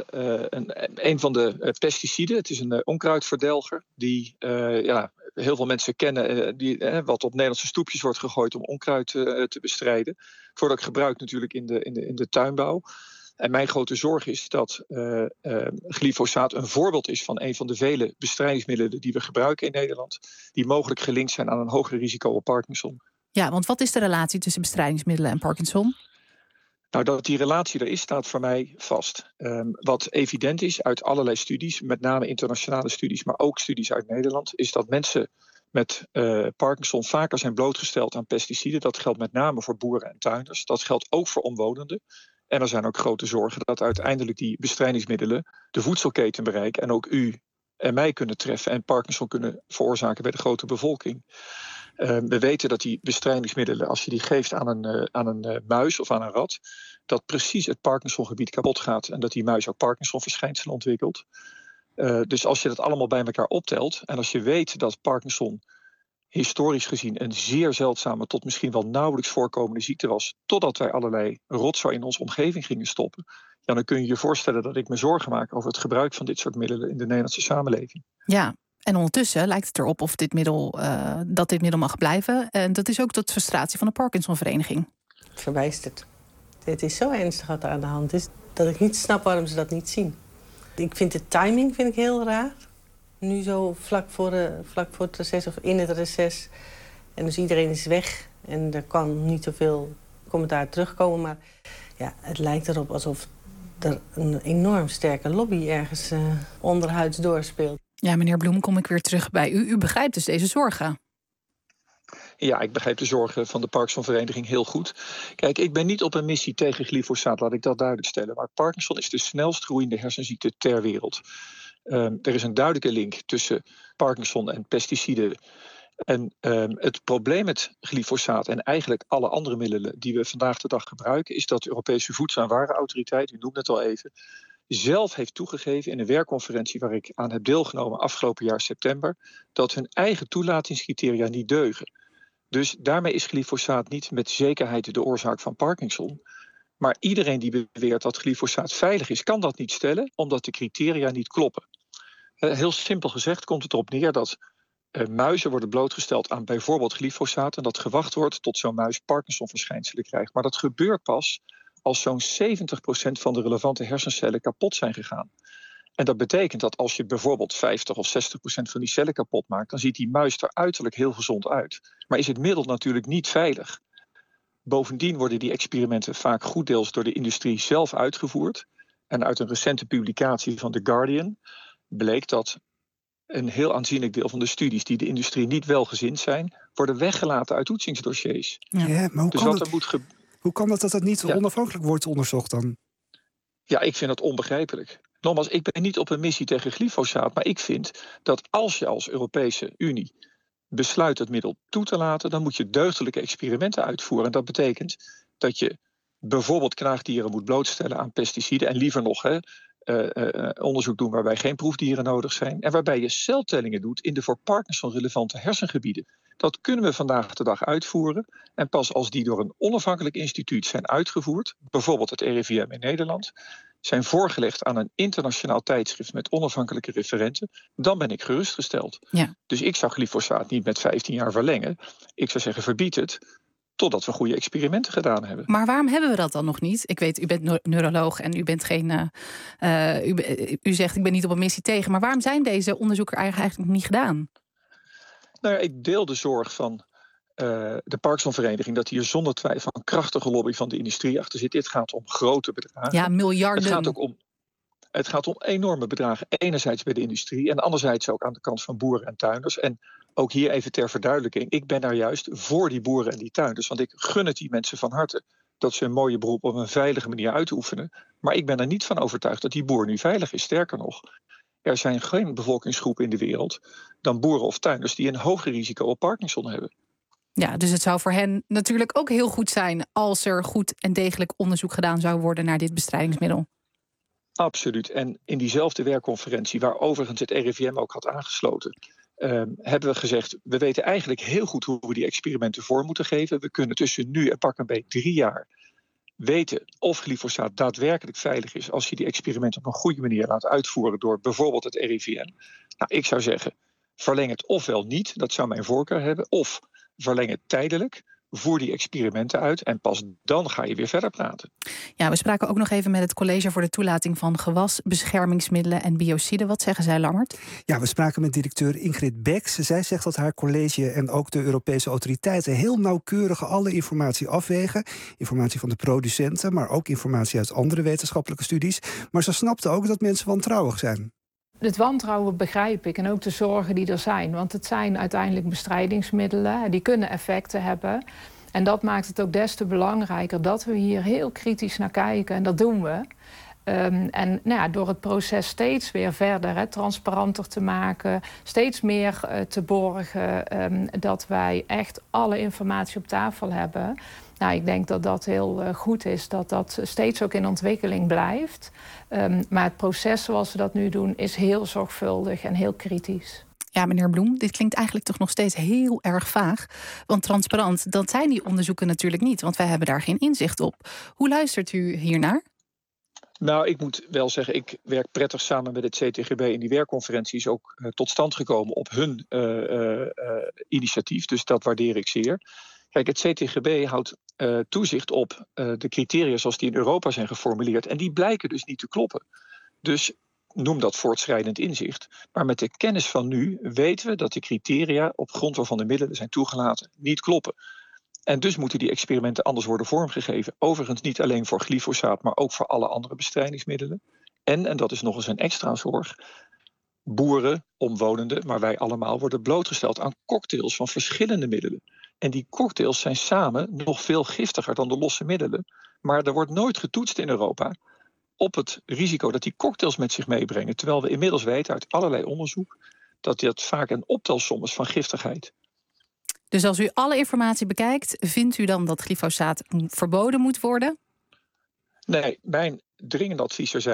een van de pesticiden. Het is een onkruidverdelger die heel veel mensen kennen. Wat op Nederlandse stoepjes wordt gegooid om onkruid te bestrijden. Het wordt ook gebruikt natuurlijk in de tuinbouw. En mijn grote zorg is dat glyfosaat een voorbeeld is van een van de vele bestrijdingsmiddelen die we gebruiken in Nederland. Die mogelijk gelinkt zijn aan een hoger risico op Parkinson. Ja, want wat is de relatie tussen bestrijdingsmiddelen en Parkinson? Nou, dat die relatie er is, staat voor mij vast. Wat evident is uit allerlei studies, met name internationale studies, maar ook studies uit Nederland, is dat mensen met Parkinson vaker zijn blootgesteld aan pesticiden. Dat geldt met name voor boeren en tuinders. Dat geldt ook voor omwonenden. En er zijn ook grote zorgen dat uiteindelijk die bestrijdingsmiddelen de voedselketen bereiken en ook u en mij kunnen treffen en Parkinson kunnen veroorzaken bij de grote bevolking. We weten dat die bestrijdingsmiddelen, als je die geeft aan een muis of aan een rat, dat precies het Parkinsongebied kapot gaat en dat die muis ook Parkinson-verschijnselen ontwikkelt. Dus als je dat allemaal bij elkaar optelt en als je weet dat Parkinson historisch gezien een zeer zeldzame tot misschien wel nauwelijks voorkomende ziekte was, totdat wij allerlei rotzooi in onze omgeving gingen stoppen, ja, dan kun je je voorstellen dat ik me zorgen maak over het gebruik van dit soort middelen in de Nederlandse samenleving. Ja, en ondertussen lijkt het erop of dit middel mag blijven. En dat is ook tot frustratie van de Parkinsonvereniging. Verbijsterd. Het is zo ernstig wat er aan de hand is, dat ik niet snap waarom ze dat niet zien. Ik vind de timing heel raar. Nu zo vlak voor het reces of in het reces. En dus iedereen is weg. En er kan niet zoveel commentaar terugkomen. Maar ja, het lijkt erop alsof er een enorm sterke lobby ergens onderhuids doorspeelt. Ja, meneer Bloem, kom ik weer terug bij u. U begrijpt dus deze zorgen. Ja, ik begrijp de zorgen van de Parkinsonvereniging heel goed. Kijk, ik ben niet op een missie tegen glyfosaat, laat ik dat duidelijk stellen. Maar Parkinson is de snelst groeiende hersenziekte ter wereld. Er is een duidelijke link tussen Parkinson en pesticiden. En het probleem met glyfosaat en eigenlijk alle andere middelen die we vandaag de dag gebruiken, is dat de Europese Voedsel- en Warenautoriteit, u noemde het al even, zelf heeft toegegeven in een werkconferentie waar ik aan heb deelgenomen afgelopen jaar september, dat hun eigen toelatingscriteria niet deugen. Dus daarmee is glyfosaat niet met zekerheid de oorzaak van Parkinson. Maar iedereen die beweert dat glyfosaat veilig is, kan dat niet stellen, omdat de criteria niet kloppen. Heel simpel gezegd komt het erop neer dat muizen worden blootgesteld aan bijvoorbeeld glyfosaat en dat gewacht wordt tot zo'n muis Parkinson-verschijnselen krijgt. Maar dat gebeurt pas als zo'n 70% van de relevante hersencellen kapot zijn gegaan. En dat betekent dat als je bijvoorbeeld 50 of 60% van die cellen kapot maakt, dan ziet die muis er uiterlijk heel gezond uit. Maar is het middel natuurlijk niet veilig. Bovendien worden die experimenten vaak goeddeels door de industrie zelf uitgevoerd. En uit een recente publicatie van The Guardian bleek dat een heel aanzienlijk deel van de studies die de industrie niet welgezind zijn, worden weggelaten uit toetsingsdossiers. Ja, maar hoe kan dat dat niet onafhankelijk wordt onderzocht dan? Ja, ik vind dat onbegrijpelijk. Nogmaals, ik ben niet op een missie tegen glyfosaat, maar ik vind dat als je als Europese Unie besluit het middel toe te laten, dan moet je deugdelijke experimenten uitvoeren. En dat betekent dat je bijvoorbeeld knaagdieren moet blootstellen aan pesticiden en liever nog onderzoek doen waarbij geen proefdieren nodig zijn en waarbij je celtellingen doet in de voor Parkinson relevante hersengebieden. Dat kunnen we vandaag de dag uitvoeren. En pas als die door een onafhankelijk instituut zijn uitgevoerd, bijvoorbeeld het RIVM in Nederland, zijn voorgelegd aan een internationaal tijdschrift met onafhankelijke referenten, dan ben ik gerustgesteld. Ja. Dus ik zou glyfosaat niet met 15 jaar verlengen. Ik zou zeggen, verbied het totdat we goede experimenten gedaan hebben. Maar waarom hebben we dat dan nog niet? Ik weet, u bent neuroloog en u bent geen. U zegt, ik ben niet op een missie tegen. Maar waarom zijn deze onderzoeken eigenlijk niet gedaan? Nou ja, ik deel de zorg van de Parkinsonvereniging dat hier zonder twijfel een krachtige lobby van de industrie achter zit. Dit gaat om grote bedragen. Ja, miljarden. Het gaat om enorme bedragen. Enerzijds bij de industrie en anderzijds ook aan de kant van boeren en tuinders. En ook hier even ter verduidelijking. Ik ben daar juist voor die boeren en die tuinders. Want ik gun het die mensen van harte dat ze een mooie beroep op een veilige manier uitoefenen. Maar ik ben er niet van overtuigd dat die boer nu veilig is. Sterker nog, er zijn geen bevolkingsgroepen in de wereld dan boeren of tuinders die een hoger risico op Parkinson hebben. Ja, dus het zou voor hen natuurlijk ook heel goed zijn als er goed en degelijk onderzoek gedaan zou worden naar dit bestrijdingsmiddel. Absoluut. En in diezelfde werkconferentie, waar overigens het RIVM ook had aangesloten, hebben we gezegd, we weten eigenlijk heel goed hoe we die experimenten vorm moeten geven. We kunnen tussen nu en pak een beetje 3 jaar weten of glyfosaat daadwerkelijk veilig is als je die experimenten op een goede manier laat uitvoeren door bijvoorbeeld het RIVM. Nou, ik zou zeggen, verleng het ofwel niet, dat zou mijn voorkeur hebben, of verleng het tijdelijk. Voer die experimenten uit en pas dan ga je weer verder praten. Ja, we spraken ook nog even met het College voor de Toelating van Gewasbeschermingsmiddelen en Biociden. Wat zeggen zij, Lammert? Ja, we spraken met directeur Ingrid Beks. Zij zegt dat haar college en ook de Europese autoriteiten heel nauwkeurig alle informatie afwegen. Informatie van de producenten, maar ook informatie uit andere wetenschappelijke studies. Maar ze snapte ook dat mensen wantrouwig zijn. Het wantrouwen begrijp ik en ook de zorgen die er zijn. Want het zijn uiteindelijk bestrijdingsmiddelen. Die kunnen effecten hebben. En dat maakt het ook des te belangrijker dat we hier heel kritisch naar kijken. En dat doen we. En nou ja, door het proces steeds weer verder transparanter te maken, steeds meer te borgen, dat wij echt alle informatie op tafel hebben. Nou, ik denk dat dat heel goed is, dat dat steeds ook in ontwikkeling blijft. Maar het proces zoals we dat nu doen is heel zorgvuldig en heel kritisch. Ja, meneer Bloem, dit klinkt eigenlijk toch nog steeds heel erg vaag. Want transparant, dat zijn die onderzoeken natuurlijk niet, want wij hebben daar geen inzicht op. Hoe luistert u hiernaar? Nou, ik moet wel zeggen, ik werk prettig samen met het CTGB. En die werkconferentie is ook tot stand gekomen op hun initiatief. Dus dat waardeer ik zeer. Kijk, het CTGB houdt toezicht op de criteria zoals die in Europa zijn geformuleerd. En die blijken dus niet te kloppen. Dus noem dat voortschrijdend inzicht. Maar met de kennis van nu weten we dat de criteria op grond waarvan de middelen zijn toegelaten niet kloppen. En dus moeten die experimenten anders worden vormgegeven. Overigens niet alleen voor glyfosaat, maar ook voor alle andere bestrijdingsmiddelen. En dat is nog eens een extra zorg, boeren, omwonenden, maar wij allemaal worden blootgesteld aan cocktails van verschillende middelen. En die cocktails zijn samen nog veel giftiger dan de losse middelen. Maar er wordt nooit getoetst in Europa op het risico dat die cocktails met zich meebrengen. Terwijl we inmiddels weten uit allerlei onderzoek dat dit vaak een optelsom is van giftigheid. Dus als u alle informatie bekijkt, vindt u dan dat glyfosaat verboden moet worden? Nee, mijn dringende advies er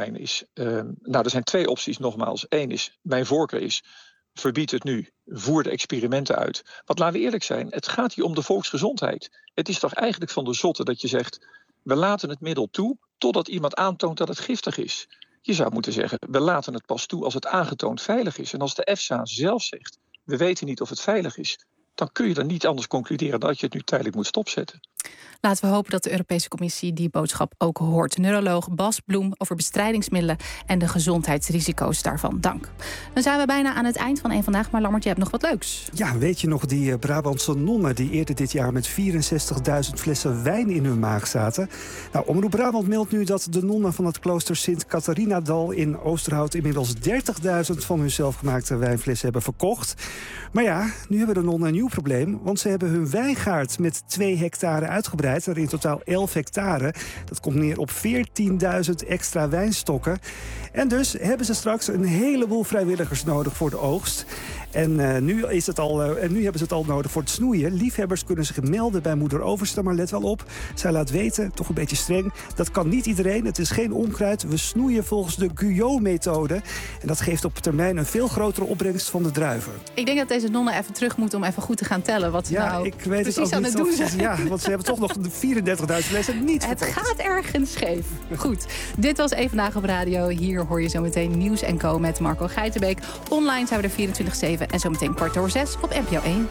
zijn 2 opties nogmaals. Eén is, mijn voorkeur is, verbied het nu, voer de experimenten uit. Want laten we eerlijk zijn, het gaat hier om de volksgezondheid. Het is toch eigenlijk van de zotte dat je zegt, we laten het middel toe totdat iemand aantoont dat het giftig is. Je zou moeten zeggen, we laten het pas toe als het aangetoond veilig is. En als de EFSA zelf zegt, we weten niet of het veilig is, dan kun je er niet anders concluderen dan dat je het nu tijdelijk moet stopzetten. Laten we hopen dat de Europese Commissie die boodschap ook hoort. Neuroloog Bas Bloem over bestrijdingsmiddelen en de gezondheidsrisico's daarvan. Dank. Dan zijn we bijna aan het eind van Eén Vandaag, maar Lammert, je hebt nog wat leuks. Ja, weet je nog die Brabantse nonnen die eerder dit jaar met 64.000 flessen wijn in hun maag zaten? Nou, Omroep Brabant meldt nu dat de nonnen van het klooster Sint-Catharinadal in Oosterhout inmiddels 30.000 van hun zelfgemaakte wijnflessen hebben verkocht. Maar ja, nu hebben de nonnen een nieuw probleem, want ze hebben hun wijngaard met 2 hectare uitgebreid, er in totaal 11 hectare. Dat komt neer op 14.000 extra wijnstokken. En dus hebben ze straks een heleboel vrijwilligers nodig voor de oogst. En nu hebben ze het al nodig voor het snoeien. Liefhebbers kunnen zich melden bij moeder Overste, maar let wel op. Zij laat weten, toch een beetje streng, dat kan niet iedereen. Het is geen onkruid. We snoeien volgens de Guyot-methode. En dat geeft op termijn een veel grotere opbrengst van de druiven. Ik denk dat deze nonnen even terug moeten om even goed te gaan tellen wat ze nou ik weet precies het ook aan niet het doen zijn. Ja, want ze hebben toch nog 34.000 flessen niet Het verkocht. gaat ergens scheef. Goed, dit was Eén Vandaag op Radio. Hier hoor je zometeen Nieuws & Co met Marco Geitenbeek. Online zijn we er 24/7 en zometeen 5:15 op NPO 1.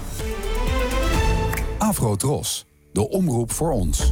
Afro-Tros, de omroep voor ons.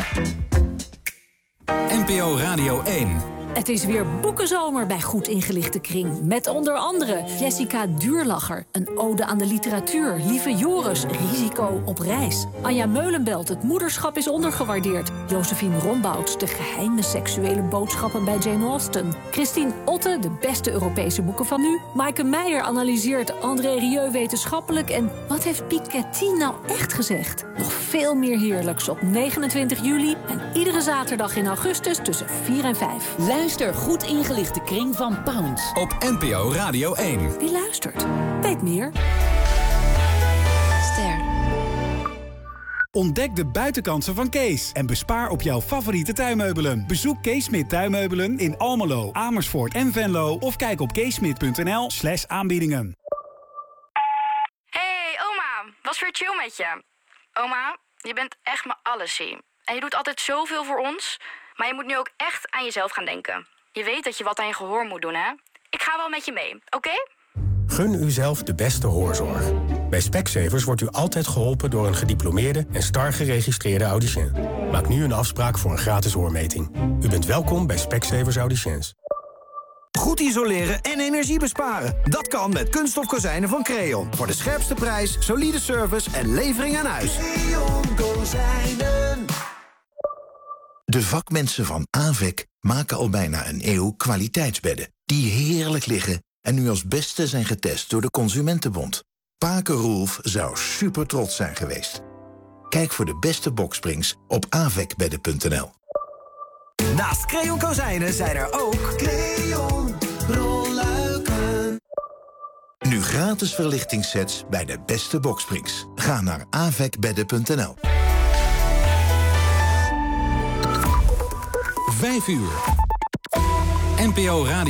NPO Radio 1. Het is weer boekenzomer bij Goed Ingelichte Kring. Met onder andere Jessica Duurlacher, een ode aan de literatuur. Lieve Joris, risico op reis. Anja Meulenbelt, het moederschap is ondergewaardeerd. Josephine Rombouts, de geheime seksuele boodschappen bij Jane Austen. Christine Otte, de beste Europese boeken van nu. Maaike Meijer analyseert André Rieu wetenschappelijk. En wat heeft Piketty nou echt gezegd? Nog veel meer heerlijks op 29 juli en iedere zaterdag in augustus tussen 4 en 5. Luister Goed Ingelichte Kring van Pound. Op NPO Radio 1. Wie luistert, weet meer. Ster. Ontdek de buitenkansen van Kees en bespaar op jouw favoriete tuinmeubelen. Bezoek Kees Smit Tuinmeubelen in Almelo, Amersfoort en Venlo of kijk op keesmit.nl/aanbiedingen. Hey oma, was weer chill met je. Oma, je bent echt mijn allesie. En je doet altijd zoveel voor ons. Maar je moet nu ook echt aan jezelf gaan denken. Je weet dat je wat aan je gehoor moet doen, hè? Ik ga wel met je mee, oké? Gun uzelf de beste hoorzorg. Bij Specsavers wordt u altijd geholpen door een gediplomeerde en STAR geregistreerde audiciën. Maak nu een afspraak voor een gratis hoormeting. U bent welkom bij Specsavers Audiciëns. Goed isoleren en energie besparen. Dat kan met kunststof kozijnen van Creon. Voor de scherpste prijs, solide service en levering aan huis. Creon Kozijnen. De vakmensen van AVEK maken al bijna een eeuw kwaliteitsbedden. Die heerlijk liggen en nu als beste zijn getest door de Consumentenbond. Pake Roelf zou super trots zijn geweest. Kijk voor de beste boksprings op avekbedden.nl. Naast Creon Kozijnen zijn er ook Creon rolluiken. Nu gratis verlichtingssets bij de beste boksprings. Ga naar avekbedden.nl. 5 uur. NPO Radio.